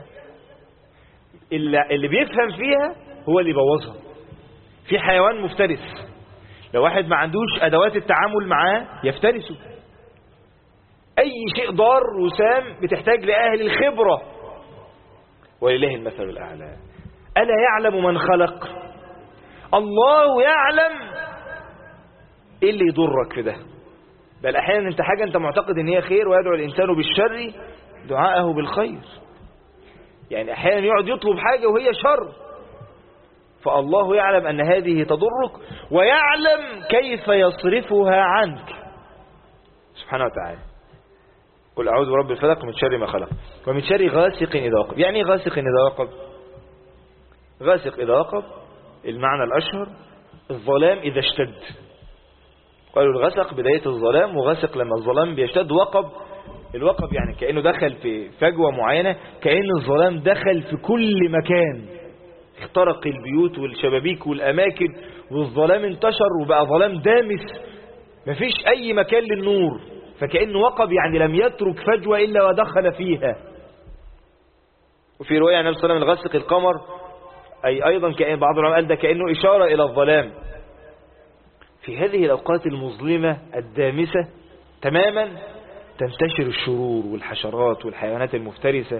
[SPEAKER 1] اللي بيفهم فيها هو اللي يبوظها. في حيوان مفترس، لو واحد ما عندوش أدوات التعامل معاه يفترسه. أي شيء ضار وسام بتحتاج لأهل الخبرة، ولله المثل الأعلى. ألا يعلم من خلق؟ الله يعلم إيه اللي يضرك في ده. بل أحيانا أنت حاجة أنت معتقد أن هي خير، ويدعو الإنسان بالشر دعاءه بالخير. يعني أحيانا يقعد يطلب حاجة وهي شر، فالله يعلم أن هذه تضرك ويعلم كيف يصرفها عنك سبحانه وتعالى. قل أعوذ برب الفلق من شر ما خلق ومن شر غاسق إذا وقب. يعني غاسق إذا وقب؟ غاسق إذا وقب المعنى الأشهر الظلام إذا اشتد. قالوا الغسق بداية الظلام، وغسق لما الظلام بيشتد. وقب، الوقب يعني كأنه دخل في فجوة معينة، كأن الظلام دخل في كل مكان، اخترق البيوت والشبابيك والأماكن، والظلام انتشر وبقى ظلام دامس، مفيش أي مكان للنور. فكأنه وقب يعني لم يترك فجوة إلا ودخل فيها. وفي رواية عن النبي صلى الله عليه وسلم الغسق القمر، أي أيضا كأن بعض العلماء قال ده كأنه إشارة إلى الظلام. في هذه الأوقات المظلمة الدامسة تماما تنتشر الشرور والحشرات والحيوانات المفترسة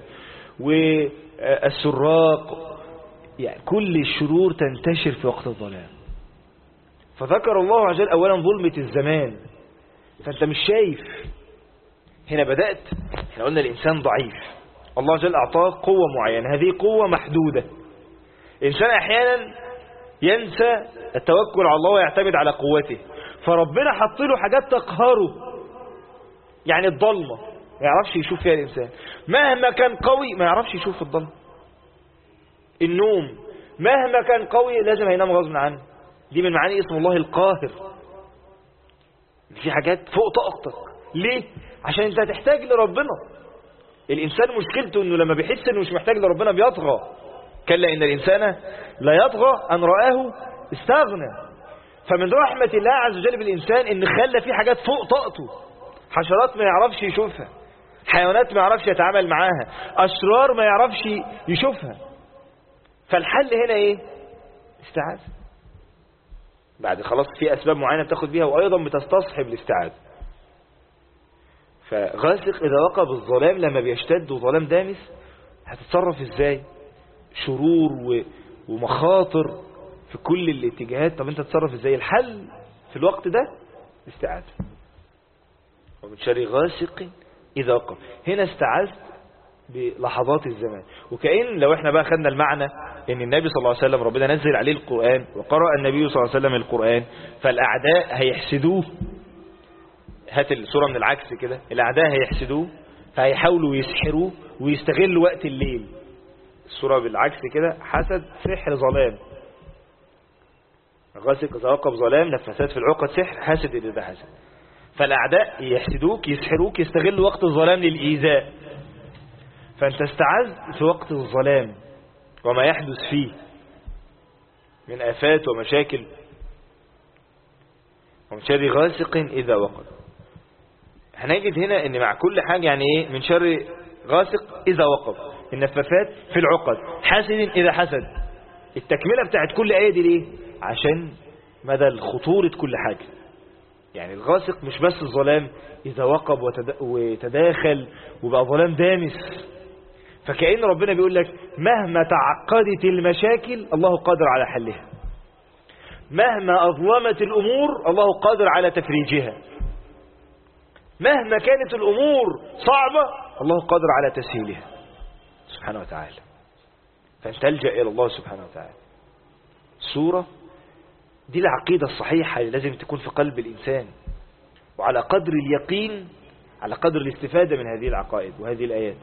[SPEAKER 1] والسراق، يعني كل الشرور تنتشر في وقت الظلام. فذكر الله عز وجل أولا ظلمة الزمان، فأنت مش شايف. هنا بدأت، احنا قلنا الإنسان ضعيف، الله عز وجل أعطاه قوة معينة، هذه قوة محدودة. الإنسان أحيانا ينسى التوكل على الله ويعتمد على قوته، فربنا حط له حاجات تقهره. يعني الضلمة ما يعرفش يشوف فيها الإنسان، مهما كان قوي ما يعرفش يشوف في الضلمة. النوم مهما كان قوي لازم هينام غصب عنه، دي من معاني اسم الله القاهر. في حاجات فوق طاقتك. ليه؟ عشان انت هتحتاج لربنا. الإنسان مشكلته انه لما بيحس انه مش محتاج لربنا بيطغى. كلا إن الإنسان لا يطغى أن رآه استغنى. فمن رحمة الله عز وجل بالإنسان إن خلى فيه حاجات فوق طاقته، حشرات ما يعرفش يشوفها، حيوانات ما يعرفش يتعامل معاها، أسرار ما يعرفش يشوفها. فالحل هنا إيه؟ استعاذة. بعد خلاص في أسباب معينة بتاخد بيها، وأيضا بتستصحب الاستعاذة. فغاسق إذا وقب الظلام لما بيشتد وظلام دامس هتتصرف إزاي؟ شرور ومخاطر في كل الاتجاهات. طب انت تتصرف ازاي؟ الحل في الوقت ده استعاذة. ومن شر غاسق إذا وقب، هنا استعاذت بلحظات الزمان. وكأن لو احنا بقى خدنا المعنى ان النبي صلى الله عليه وسلم ربنا نزل عليه القرآن وقرأ النبي صلى الله عليه وسلم القرآن، فالأعداء هيحسدوه هات الصورة من العكس كده، الأعداء هيحسدوه فهيحاولوا يسحروه ويستغلوا وقت الليل. الصورة بالعكس كده، حسد، سحر، ظلام. غاسق إذا وقب ظلام، نفسات في العقد، سحر، حاسد إذا حسد. فالأعداء يحسدوك يسحروك يستغلوا وقت الظلام للإيذاء، فأنت استعذ في وقت الظلام وما يحدث فيه من آفات ومشاكل. ومن شر غاسق إذا وقب. هنجد هنا ان مع كل حاجة يعني ايه، من شر غاسق إذا وقب، النفاثات في العقد، حاسد إذا حسد. التكملة بتاعت كل آية دي ليه؟ عشان مدى الخطورة كل حاجة. يعني الغاسق مش بس الظلام، إذا وقب وتداخل وبقى ظلام دامس، فكأن ربنا بيقول لك مهما تعقدت المشاكل الله قادر على حلها، مهما أظلمت الأمور الله قادر على تفريجها، مهما كانت الأمور صعبة الله قادر على تسهيلها سبحانه وتعالى. فأنت تلجأ إلى الله سبحانه وتعالى. السورة دي العقيدة الصحيحة اللي لازم تكون في قلب الإنسان، وعلى قدر اليقين على قدر الاستفادة من هذه العقائد وهذه الآيات.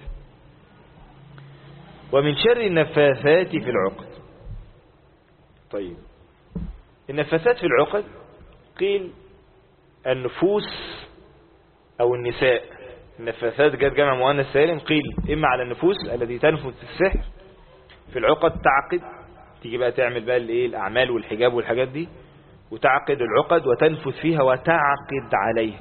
[SPEAKER 1] ومن شر النفاثات في العقد. طيب النفاثات في العقد قيل النفوس أو النساء. النفاثات جت جمع مؤنث سالم، قيل إما على النفوس التي تنفث السحر في العقد، تعقد، تيجي بقى تعمل بقى الأعمال والحجاب والحاجات دي، وتعقد العقد وتنفث فيها وتعقد عليها.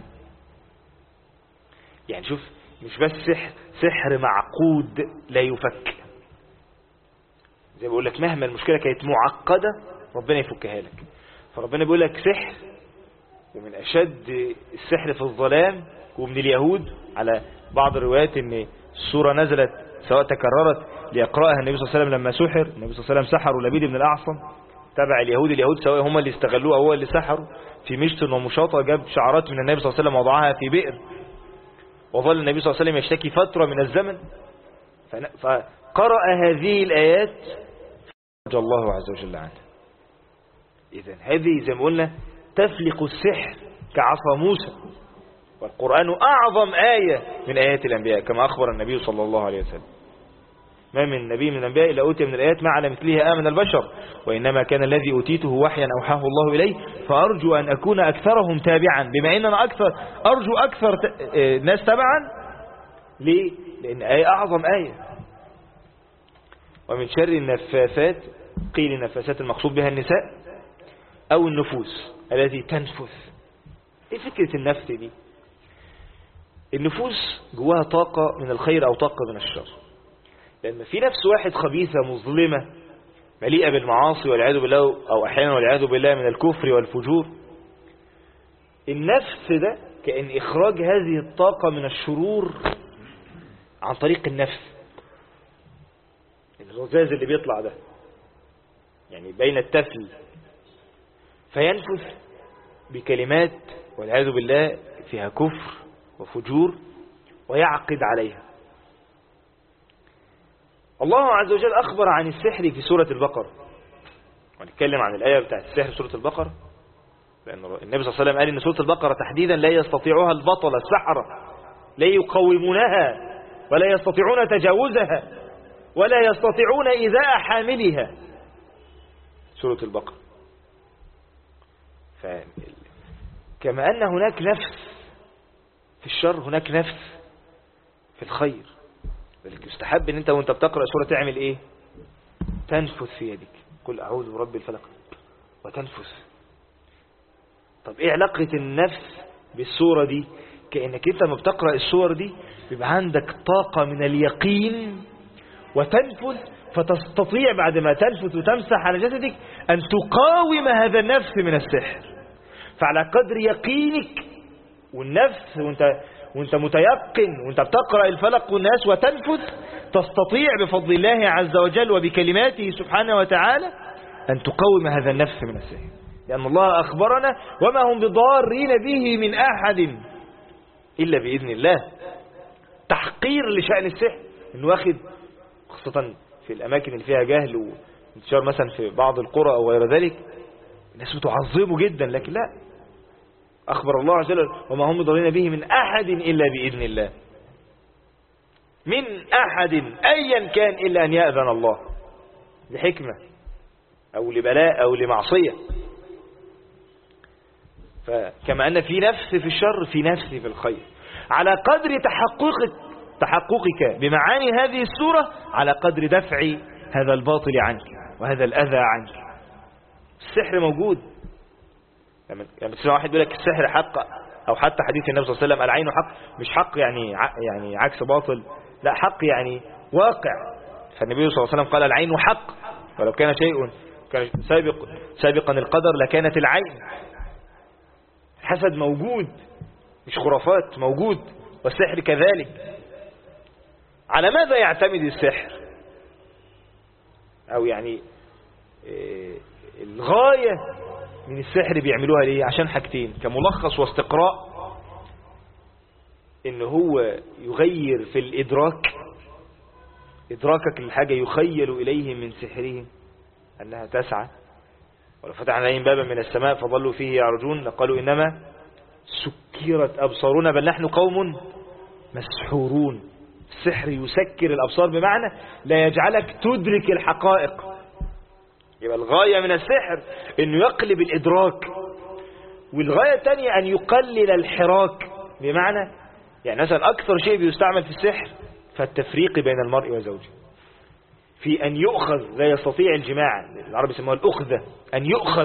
[SPEAKER 1] يعني شوف، مش بس سحر معقود لا يفك، زي بقول لك مهما المشكلة كانت معقدة ربنا يفكها لك. فربنا بيقول لك سحر، ومن أشد السحر في الظلام. ومن اليهود على بعض الروايات ان السورة نزلت سواء تكررت ليقرأها النبي صلى الله عليه وسلم لما سحر. النبي صلى الله عليه وسلم سحروا لبيد بن الأعصم تبع اليهود سواء هم اللي استغلوه أو هو اللي سحروا في مشط ومشاطة، جاب شعرات من النبي صلى الله عليه وسلم وضعها في بئر، وظل النبي صلى الله عليه وسلم يشتكي فترة من الزمن، فقرأ هذه الآيات فرج الله عز وجل عنه. إذن هذه زي ما قلنا تفلق السحر كعصا موسى، والقرآن أعظم آية من آيات الأنبياء كما أخبر النبي صلى الله عليه وسلم. ما من نبي من الأنبياء إلا أوتي من الآيات ما على مثلها آمن البشر، وإنما كان الذي أوتيته وحيا أوحاه الله إليه، فأرجو أن أكون أكثرهم تابعا. بما أن أنا أرجو أكثر ناس تبعا. ليه؟ لأن آية أعظم آية. ومن شر النفاثات قيل النفاثات المقصود بها النساء أو النفوس التي تنفث. إيه فكرة النفث دي؟ النفوس جواها طاقة من الخير أو طاقة من الشر. لأن في نفس واحد خبيثة مظلمة مليئة بالمعاصي والعياذ بالله، أو أحيانا والعياذ بالله من الكفر والفجور، النفس ده كأن إخراج هذه الطاقة من الشرور عن طريق النفس، الرذاذ اللي بيطلع ده يعني بين التفل، فينفث بكلمات والعياذ بالله فيها كفر وفجور ويعقد عليها. الله عز وجل أخبر عن السحر في سورة البقرة، ونتكلم عن الآية بتاعت السحر في سورة البقرة، لأن النبي صلى الله عليه وسلم قال إن سورة البقرة تحديدا لا يستطيعها البطل السحرة، لا يقومونها ولا يستطيعون تجاوزها ولا يستطيعون إيذاء حاملها. سورة البقرة. كما أن هناك نفس في الشر هناك نفس في الخير، ولكن يستحب ان انت وانت بتقرأ سورة تعمل ايه؟ تنفث في يدك، قل اعوذ برب الفلق وتنفث. طب ايه علاقة النفس بالسورة دي؟ كأنك انت لما بتقرأ السور دي بيبقى عندك طاقة من اليقين وتنفث، فتستطيع بعد ما تنفث وتمسح على جسدك ان تقاوم هذا النفس من السحر. فعلى قدر يقينك والنفس وانت متيقن وانت بتقرأ الفلق والناس وتنفث، تستطيع بفضل الله عز وجل وبكلماته سبحانه وتعالى أن تقوم هذا النفس من السحر، لأن الله أخبرنا وما هم بضارين به من أحد إلا بإذن الله. تحقير لشأن السحر إنه واخد، خاصة في الأماكن اللي فيها جهل وانتشار مثلا في بعض القرى أو غير ذلك، الناس بتعظمه جدا، لكن لا، أخبر الله عز وجل وما هم ضارين به من أحد إلا بإذن الله، من أحد أيا كان إلا أن يأذن الله لحكمة أو لبلاء أو لمعصية. فكما أن في نفس في الشر في نفس في الخير، على قدر تحققك بمعاني هذه السورة على قدر دفع هذا الباطل عنك وهذا الأذى عنك. السحر موجود، لما تسمع واحد يقول لك السحر حق، أو حتى حديث النبي صلى الله عليه وسلم العين حق، مش حق يعني عكس باطل، لا حق يعني واقع. فالنبي صلى الله عليه وسلم قال العين حق، ولو كان شيء كان سابقا القدر لكانت العين. الحسد موجود مش خرافات، موجود، والسحر كذلك. على ماذا يعتمد السحر؟ أو يعني الغاية من السحر بيعملوها ليه؟ عشان حاجتين كملخص واستقراء، إن هو يغير في الإدراك، إدراكك للحاجة يخيل إليه من سحره أنها تسعى. ولو فتحنا عليهم بابا من السماء فظلوا فيه يعرجون لقالوا إنما سكرت أبصارنا بل نحن قوم مسحورون. السحر يسكر الأبصار بمعنى لا يجعلك تدرك الحقائق. يبقى الغاية من السحر إنه يقلب الإدراك، والغاية الثانية أن يقلل الحراك، بمعنى يعني مثلا أكثر شيء بيستعمل في السحر فالتفريق بين المرء وزوجه، في أن يؤخذ لا يستطيع الجماع، العرب يسموها الأخذة، أن يؤخذ،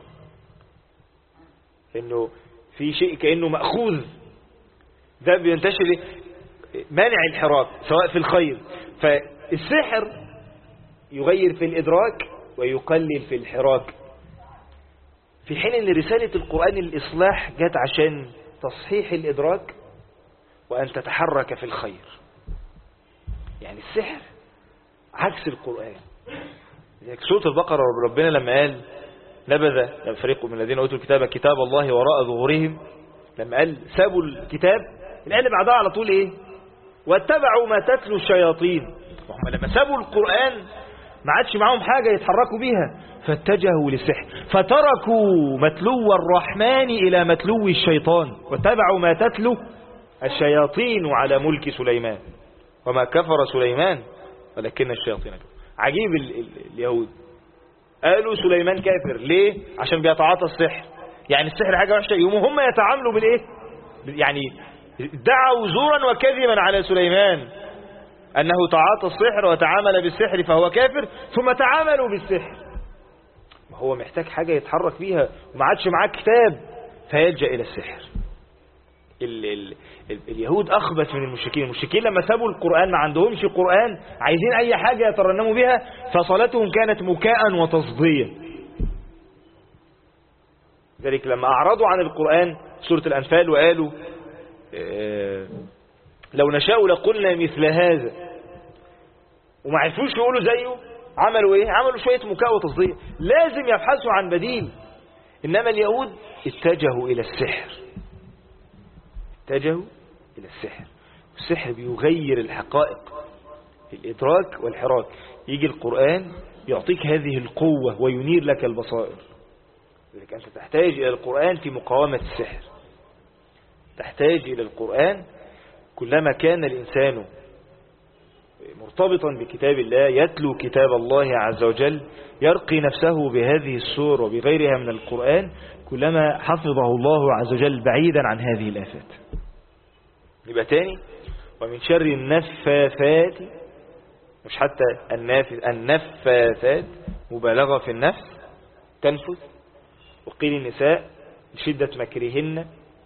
[SPEAKER 1] إنه في شيء كأنه مأخوذ، ده بينتشر مانع الحراك سواء في الخير. فالسحر يغير في الإدراك ويقلل في الحراك، في حين أن رسالة القرآن الإصلاح جت عشان تصحيح الإدراك وأن تتحرك في الخير. يعني السحر عكس القرآن. سورة البقرة ربنا لما قال نبذ فريق من الذين أوتوا الكتاب كتاب الله وراء ظهورهم، لما قال سابوا الكتاب، الآية اللي بعدها على طول إيه؟ واتبعوا ما تتلو الشياطين. وهم لما سابوا القرآن ما عادش معاهم حاجة يتحركوا بيها، فاتجهوا للسحر، فتركوا متلو الرحمن إلى متلو الشيطان، واتبعوا ما تتلو الشياطين على ملك سليمان وما كفر سليمان ولكن الشياطين كفروا. عجيب اليهود قالوا سليمان كافر ليه؟ عشان بيتعاطى السحر. يعني السحر حاجة وحشة، يقوموا هم يتعاملوا بالإيه؟ يعني دعوا زورا وكذبا على سليمان أنه تعاطى السحر وتعامل بالسحر فهو كافر، ثم تعاملوا بالسحر. هو محتاج حاجة يتحرك بيها وما عادش معاه كتاب فيلجأ إلى السحر. اليهود أخبث من المشركين. المشركين لما سابوا القرآن ما عندهمش قرآن، عايزين أي حاجة يترنموا بها، فصلاتهم كانت مكاء وتصدية. ذلك لما أعرضوا عن القرآن سورة الأنفال وقالوا لو نشاء لقلنا مثل هذا، وما عرفوش يقولوا زيه، عملوا ايه؟ عملوا شوية مكاء وتصديق. لازم يبحثوا عن بديل. انما اليهود اتجهوا الى السحر، اتجهوا الى السحر. السحر بيغير الحقائق، الادراك والحراك. يجي القرآن يعطيك هذه القوة وينير لك البصائر. لذلك انت تحتاج الى القرآن في مقاومة السحر، تحتاج الى القرآن كلما كان الإنسان مرتبطا بكتاب الله، يتلو كتاب الله عز وجل، يرقي نفسه بهذه السور وبغيرها من القرآن، كلما حفظه الله عز وجل بعيدا عن هذه الآفات. يبقى تاني، ومن شر النفاثات، مش حتى النفاثات، مبالغة في النفس، تنفث. وقيل النساء لشدة مكرهن،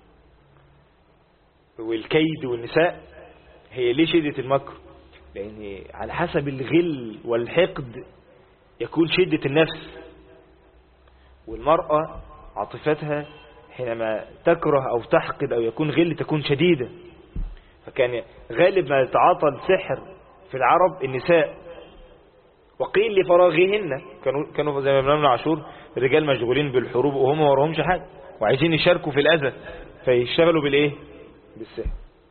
[SPEAKER 1] والكيد والنساء. هي ليه شدة المكر؟ لأن على حسب الغل والحقد يكون شدة النفس. والمرأة عاطفتها حينما تكره أو تحقد أو يكون غل تكون شديدة. فكان غالب ما يتعاطى السحر في العرب النساء. وقيل لفراغهن، كانوا زي ما بنقول عاشور الرجال مشغولين بالحروب وهم ما وراهمش حاجة وعايزين يشاركوا في الأذى، فيشتغلوا بالإيه؟ بالسحر.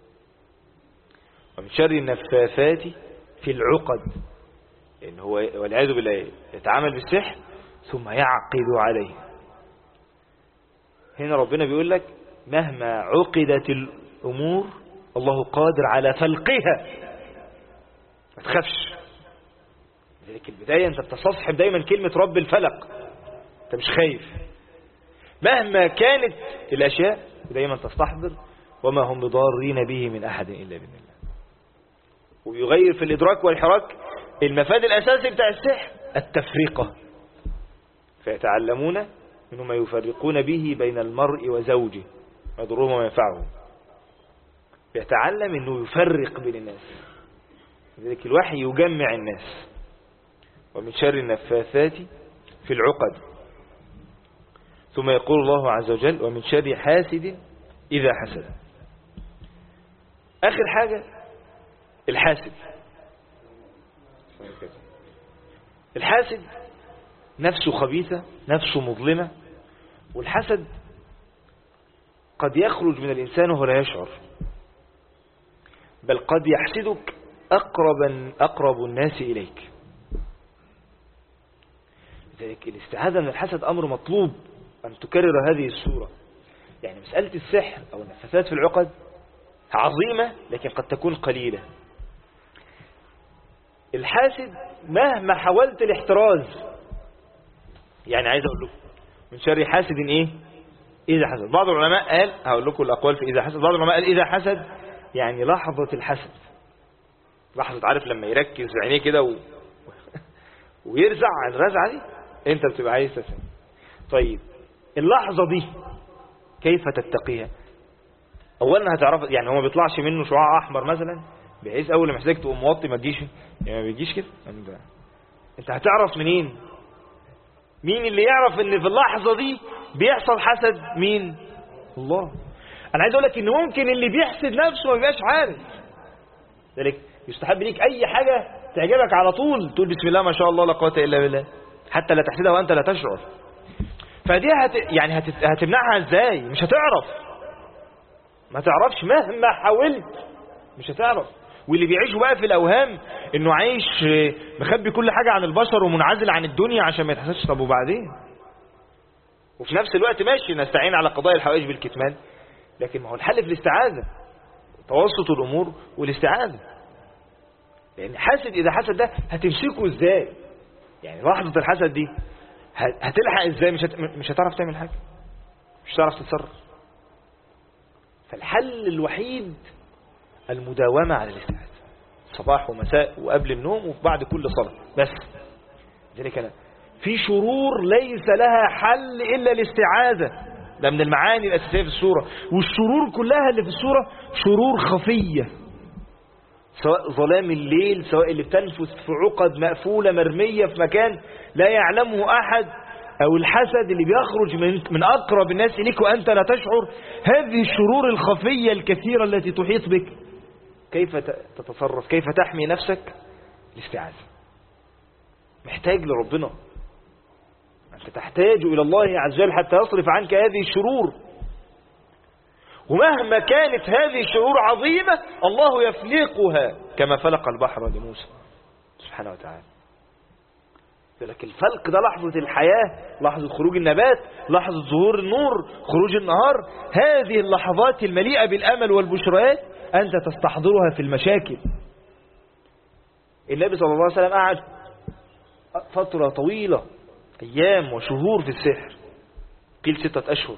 [SPEAKER 1] ومن شر النفاثات في العقد، إن هو والعياذ بالله يتعامل بالسحر ثم يعقد عليه. هنا ربنا بيقول لك مهما عقدت الأمور الله قادر على فلقها، ما تخافش. لذلك البداية أنت بتصحب دايما كلمة رب الفلق، أنت مش خايف مهما كانت الأشياء، دايما تستحضر وما هم بضارين به من أحد إلا بإذن الله. ويغير في الإدراك والحراك المفاد الأساسي بتاع السحر التفرقة، فيتعلمون منه ما يفرقون به بين المرء وزوجه ما يضرهم وما ينفعهم. يتعلم أنه يفرق بين الناس، لذلك الوحي يجمع الناس. ومن شر النفاثات في العقد. ثم يقول الله عز وجل ومن شر حاسد إذا حسد. آخر حاجة الحاسد. الحاسد نفسه خبيثة، نفسه مظلمة، والحسد قد يخرج من الإنسان وهو لا يشعر، بل قد يحسدك أقرب الناس إليك. لذلك الاستعاذة من الحسد أمر مطلوب أن تكرر هذه السورة. يعني مسألة السحر أو النفاثات في العقد عظيمة لكن قد تكون قليلة. الحاسد مهما حاولت الاحتراز، يعني عايز أقول لكم من شر حاسد إيه؟ إذا حسد. بعض العلماء قال، هقول لكم الأقوال في إذا حسد، بعض العلماء قال إذا حسد يعني لحظة الحسد، لحظة عارف لما يركز عينيه كده ويرزع عن الرزعة دي انت بتبقى عايز تسمع. طيب اللحظة دي كيف تتقيها؟ اولا هتعرف، يعني هو ما بيطلعش منه شعاع احمر مثلا بحيث اول ما محتاج تقوم موطي ما تجيش، يعني ما بيجيش كده. انت هتعرف منين؟ مين اللي يعرف ان في اللحظة دي بيحصل حسد؟ مين؟ الله. انا عايز اقول لك ان ممكن اللي بيحسد نفسه ما بيبقاش عارف. ذلك يستحب ليك اي حاجة تعجبك على طول تقول بسم الله ما شاء الله لا قوة الا بالله، حتى لا تحسدها وانت لا تشعر. فدي يعني هتمنعها ازاي؟ مش هتعرف، ما تعرفش مهما حاولت مش هتعرف. واللي بيعيشوا بقى في الاوهام انه عايش مخبي كل حاجة عن البشر ومنعزل عن الدنيا عشان ما يتحسدش، طب وبعدين؟ وفي نفس الوقت ماشي نستعين على قضاء الحوائج بالكتمان، لكن ما هو الحل في الاستعاذة، توسط الامور والاستعاذة. لان حاسد اذا حسد ده هتمسكه ازاي؟ يعني لحظة الحسد دي هتلحق ازاي؟ مش هتعرف تعمل حاجة، مش هتعرف تتصرف. فالحل الوحيد المداومة على الاستعاذة، صباح ومساء وقبل النوم وبعد كل صلاة بس. لذلك أنا في شرور ليس لها حل إلا الاستعاذة، ده من المعاني الأساسية في السورة. والشرور كلها اللي في السورة شرور خفية، سواء ظلام الليل، سواء اللي بتنفس في عقد مقفولة مرمية في مكان لا يعلمه أحد، أو الحسد اللي بيخرج من أقرب الناس إليك وأنت لا تشعر. هذه الشرور الخفية الكثيرة التي تحيط بك، كيف تتصرف؟ كيف تحمي نفسك؟ الاستعاذة. محتاج لربنا، أنت تحتاج إلى الله عز وجل حتى يصرف عنك هذه الشرور. ومهما كانت هذه الشرور عظيمة الله يفلقها كما فلق البحر لموسى سبحانه وتعالى. لكن الفلق ده لحظة الحياة، لحظة خروج النبات، لحظة ظهور النور، خروج النهار. هذه اللحظات المليئة بالأمل والبشرات أنت تستحضرها في المشاكل. النبي صلى الله عليه وسلم قعد فترة طويلة، أيام وشهور في السحر، قيل 6 أشهر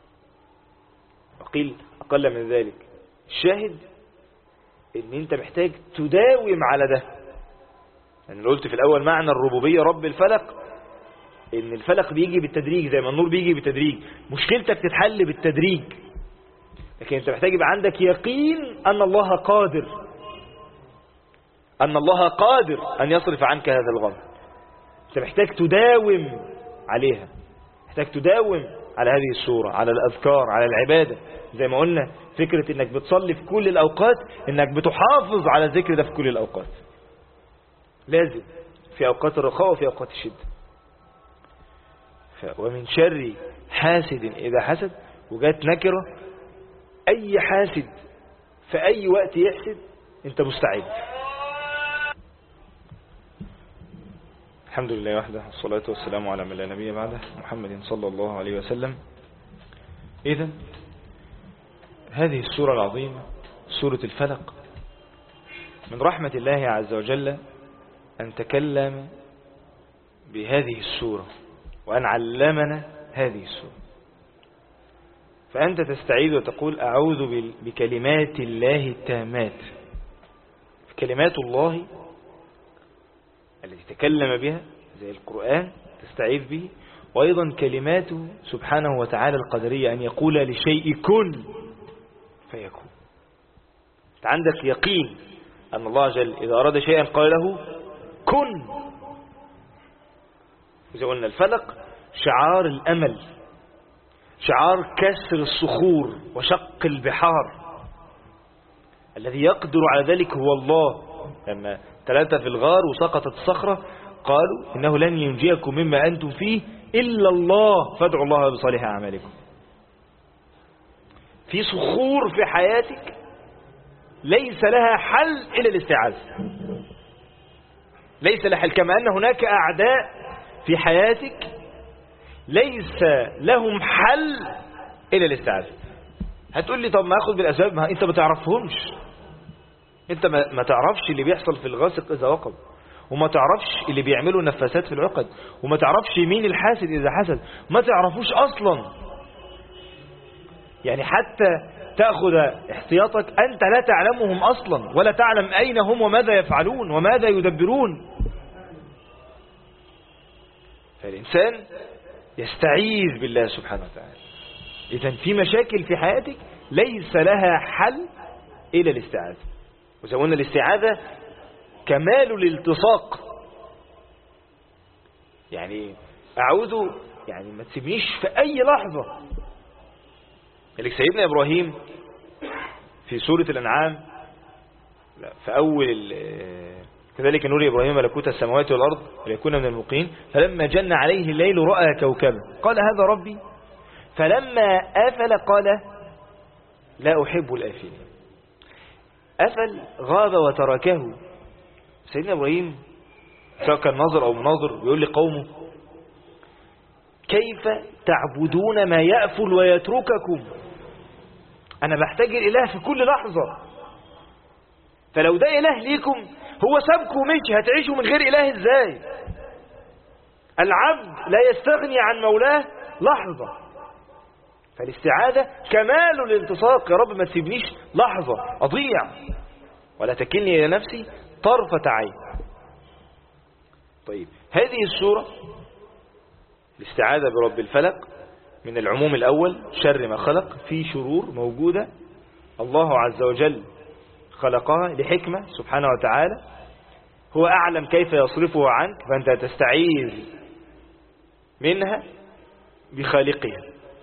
[SPEAKER 1] وقيل أقل من ذلك. الشاهد ان انت محتاج تداوم على ده. يعني قلت في الأول معنى الربوبية رب الفلق، ان الفلق بيجي بالتدريج زي ما النور بيجي بالتدريج. مشكلتك تتحل بالتدريج، لكن انت محتاج يبقى عندك يقين ان الله قادر، ان الله قادر ان يصرف عنك هذا الغم. انت محتاج تداوم عليها، محتاج تداوم على هذه السورة، على الأذكار، على العبادة. زي ما قلنا فكرة انك بتصلي في كل الأوقات، انك بتحافظ على الذكر ده في كل الأوقات، لازم في أوقات الرخاء وفي أوقات الشدة. ومن شر حاسد إذا حسد، وجات نكرة، أي حاسد في أي وقت يحسد أنت مستعد. الحمد لله وحده، والصلاة والسلام على من لا نبي بعده، محمد صلى الله عليه وسلم. إذن هذه السورة العظيمة سورة الفلق من رحمة الله عز وجل أن تكلم بهذه السورة وأن علمنا هذه السورة. فأنت تستعيذ وتقول أعوذ بكلمات الله التامات. كلمات الله التي تكلم بها زي القرآن تستعيذ به، وأيضا كلماته سبحانه وتعالى القدرية أن يقول لشيء كن فيكون. أنت عندك يقين أن الله جل إذا أراد شيئا قال له كن. إذا قلنا الفلق شعار الأمل، شعار كسر الصخور وشق البحار، الذي يقدر على ذلك هو الله. لما ثلاثة في الغار وسقطت الصخرة قالوا إنه لن ينجيكم مما أنتم فيه إلا الله فادعوا الله بصالح أعمالكم. في صخور في حياتك ليس لها حل إلا الاستعاذة، ليس لها حل. كما أن هناك أعداء في حياتك ليس لهم حل إلا الاستعاذة. هتقول لي طب ما أخذ بالأسباب، ما أنت ما تعرفهمش، أنت ما تعرفش اللي بيحصل في الغاسق إذا وقب، وما تعرفش اللي بيعملوا نفاسات في العقد، وما تعرفش مين الحاسد إذا حسد، ما تعرفوش أصلا. يعني حتى تأخذ احتياطك أنت لا تعلمهم أصلا، ولا تعلم أين هم وماذا يفعلون وماذا يدبرون. فالإنسان يستعيذ بالله سبحانه وتعالى. إذن في مشاكل في حياتك ليس لها حل إلى الاستعاذة. وزي قلنا الاستعاذة كمال الالتصاق، يعني أعوذ يعني ما تسيبنيش في أي لحظة. لذلك سيدنا إبراهيم في سورة الأنعام في أول كذلك نري إبراهيم ملكوت السماوات والأرض وليكون من الموقنين فلما جن عليه الليل رأى كوكبا قال هذا ربي فلما أفل قال لا أحب الآفلين. أفل غاب وتركه. سيدنا إبراهيم سواء كان ناظر أو مناظر بيقول لقومه كيف تعبدون ما يأفل ويترككم؟ أنا بحتاج الإله في كل لحظة، فلو ده إله ليكم هو سابكم ومشي، هتعيشوا من غير إله إزاي؟ العبد لا يستغني عن مولاه لحظة. فالاستعاذة كمال الالتصاق. يا رب ما تسيبنيش لحظة أضيع، ولا تكلني إلى نفسي طرفة عين. طيب هذه السورة الاستعاذة برب الفلق من العموم الأول شر ما خلق، في شرور موجودة الله عز وجل خلقها لحكمة سبحانه وتعالى، هو أعلم كيف يصرفه عنك، فأنت تستعيذ منها بخالقها.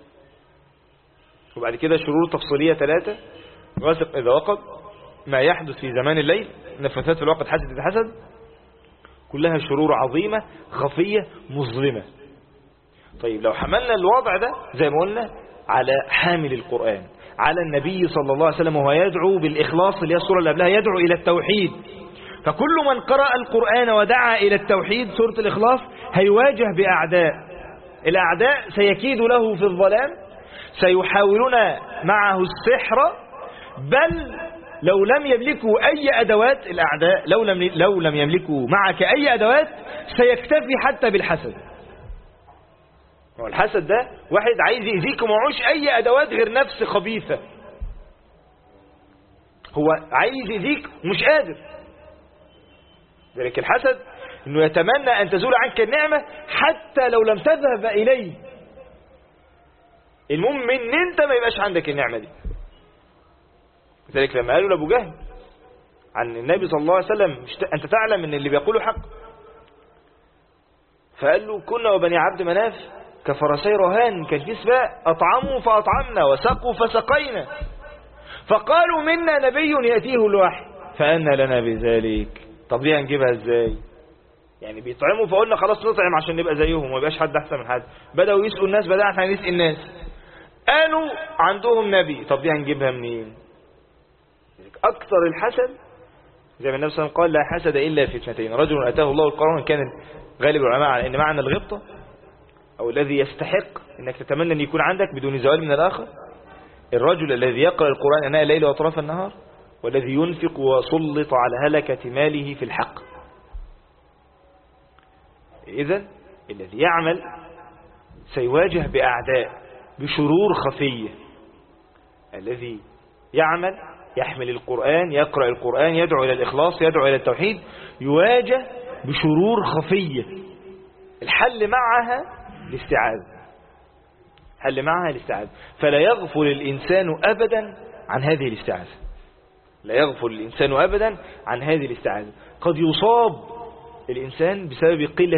[SPEAKER 1] وبعد كده شرور تفصيلية 3: غاسق إذا وقب، ما يحدث في زمان الليل، نفثات في الوقت، حسد إذا حسد، كلها شرور عظيمة خفية مظلمة. طيب لو حملنا الوضع ده زي ما قلنا على حامل القرآن، على النبي صلى الله عليه وسلم، وهو يدعو بالإخلاص اللي هي السورة اللي قبلها، يدعو إلى التوحيد. فكل من قرأ القرآن ودعا إلى التوحيد سورة الإخلاص هيواجه بأعداء. الأعداء سيكيد له في الظلام، سيحاولون معه السحر، بل لو لم يملكوا أي أدوات، الأعداء لو لم يملكوا معك أي أدوات سيكتفي حتى بالحسد. والحسد ده واحد عايز يأذيك ومعوش أي أدوات غير نفس خبيثة، هو عايز يأذيك ومش قادر. ذلك الحسد أنه يتمنى أن تزول عنك النعمة حتى لو لم تذهب إليه، المهم ان انت ما يبقاش عندك النعمة دي. ذلك لما قالوا لأبو جهل عن النبي صلى الله عليه وسلم أنت تعلم ان اللي بيقوله حق، فقال له كنا وبني عبد مناف كفرسي رهان، كان في سباق، أطعموا فأطعمنا وسقوا فسقينا، فقالوا منا نبي يأتيه الوحي فأنا لنا بذلك. طب دي هنجيبها ازاي؟ يعني بيطعموا فقلنا خلاص نطعم عشان نبقى زيهم وما يبقاش حد أحسن من حد. بدأوا يسألوا الناس، بدأنا احنا نسأل الناس، قالوا عندهم نبي. طب دي هنجيبها منين؟ أكثر الحسد زي ما النبي صلى الله عليه وسلم قال لا حسد إلا في اثنتين: رجل أتاه الله القرآن. كان غالب العلماء على أن معنى الغبطة أو الذي يستحق أنك تتمنى أن يكون عندك بدون زوال من الآخر، الرجل الذي يقرأ القرآن أناء الليل وأطراف النهار، والذي ينفق وسلط على هلكة ماله في الحق. إذن الذي يعمل سيواجه بأعداء بشرور خفية. الذي يعمل يحمل القرآن، يقرأ القرآن، يدعو إلى الإخلاص، يدعو إلى التوحيد، يواجه بشرور خفية. الحل معها الاستعاذة. فلا يغفل الإنسان أبدا عن هذه الاستعاذة. قد يصاب الإنسان بسبب قلة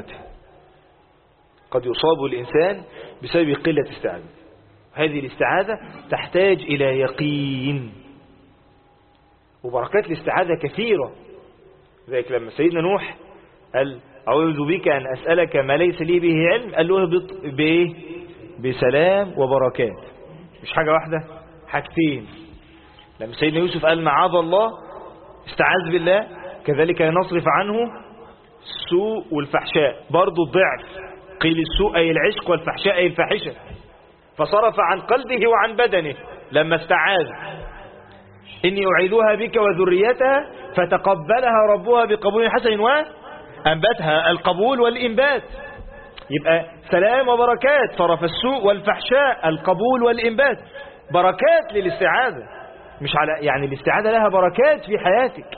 [SPEAKER 1] استعاذته. هذه الاستعاذة تحتاج إلى يقين، وبركات الاستعاذة كثيرة. ذلك لما سيدنا نوح قال أعوذ بك أن أسألك ما ليس لي به علم، قال له اهبط بإيه؟ بسلام وبركات. مش حاجة واحدة، حاجتين. لما سيدنا يوسف قال معاذ الله، استعاذ بالله، كذلك نصرف عنه السوء والفحشاء، برضو الضعف. قيل السوء أي العشق، والفحشاء أي الفاحشة، فصرف عن قلبه وعن بدنه لما استعاذ. إني أعيذها بك وذريتها فتقبلها ربها بقبول حسن وأنبتها. القبول والإنبات، يبقى سلام وبركات. صرف السوء والفحشاء، القبول والإنبات، بركات للاستعاذة. مش على يعني الاستعاذة لها بركات في حياتك.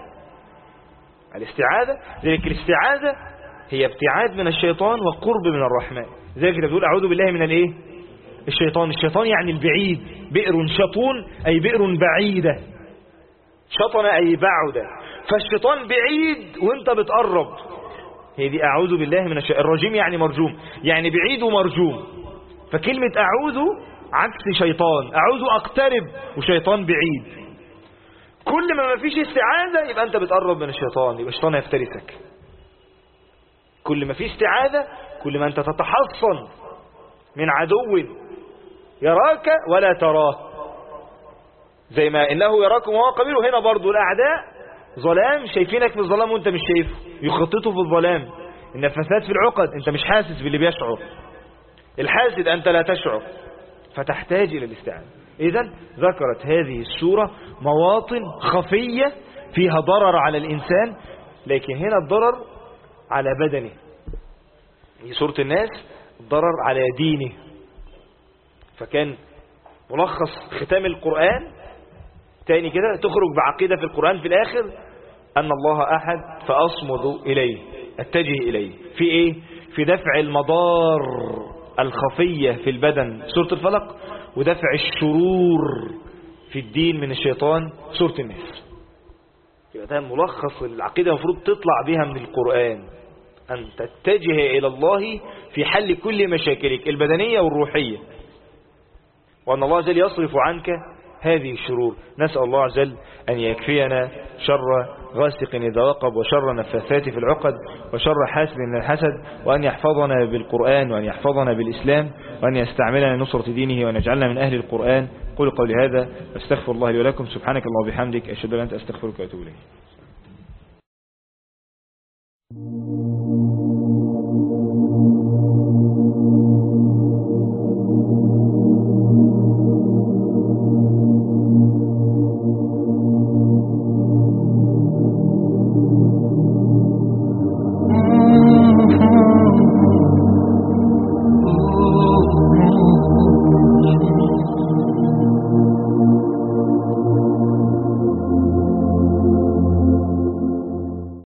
[SPEAKER 1] ذلك الاستعاذة هي ابتعاد من الشيطان وقرب من الرحمن. ذلك بتقول أعوذ بالله من الايه؟ الشيطان يعني البعيد. بئر شطون أي بئر بعيدة، شطن أي بعد. فالشيطان بعيد وانت بتقرب. هي دي أعوذ بالله من الشيطان. الرجيم يعني مرجوم، يعني بعيد ومرجوم. فكلمة أعوذ عكس شيطان، أعوذ أقترب وشيطان بعيد. كل ما فيش استعاذة يبقى أنت بتقرب من الشيطان، يبقى الشيطان يفترسك. كل ما فيش استعاذة كل ما أنت تتحصن من عدو يراك ولا تراه. زي ما إنه يراكم وهو قبيله، هنا برضو الأعداء ظلام، شايفينك في الظلام وانت مش شايفه، يخططوا في الظلام. النفاثات في العقد، انت مش حاسس باللي بيشعر. الحاسد أنت لا تشعر، فتحتاج إلى الاستعانة. إذن ذكرت هذه السورة مواطن خفية فيها ضرر على الإنسان، لكن هنا الضرر على بدنه. في سورة الناس الضرر على دينه. فكان ملخص ختام القرآن تاني كده، تخرج بعقيدة في القرآن في الآخر أن الله أحد فأصمد إليه، أتجه إليه. في إيه؟ في دفع المضار الخفية في البدن سورة الفلق، ودفع الشرور في الدين من الشيطان سورة الناس. يبقى ده ملخص العقيدة المفروض تطلع بها من القرآن، أن تتجه إلى الله في حل كل مشاكلك البدنية والروحية، وأن الله عز وجل يصرف عنك هذه الشرور. نسأل الله عز وجل أن يكفينا شر غاسق إذا وقب، وشر نفاثات في العقد، وشر حاسد من الحسد، وأن يحفظنا بالقرآن، وأن يحفظنا بالإسلام، وأن يستعملنا لنصرة دينه، وأن يجعلنا من أهل القرآن. قولوا قولي هذا، استغفر الله لي ولكم. سبحانك اللهم وبحمدك، أشهد أن لا إله إلا أنت، أستغفرك وأتوب إليك.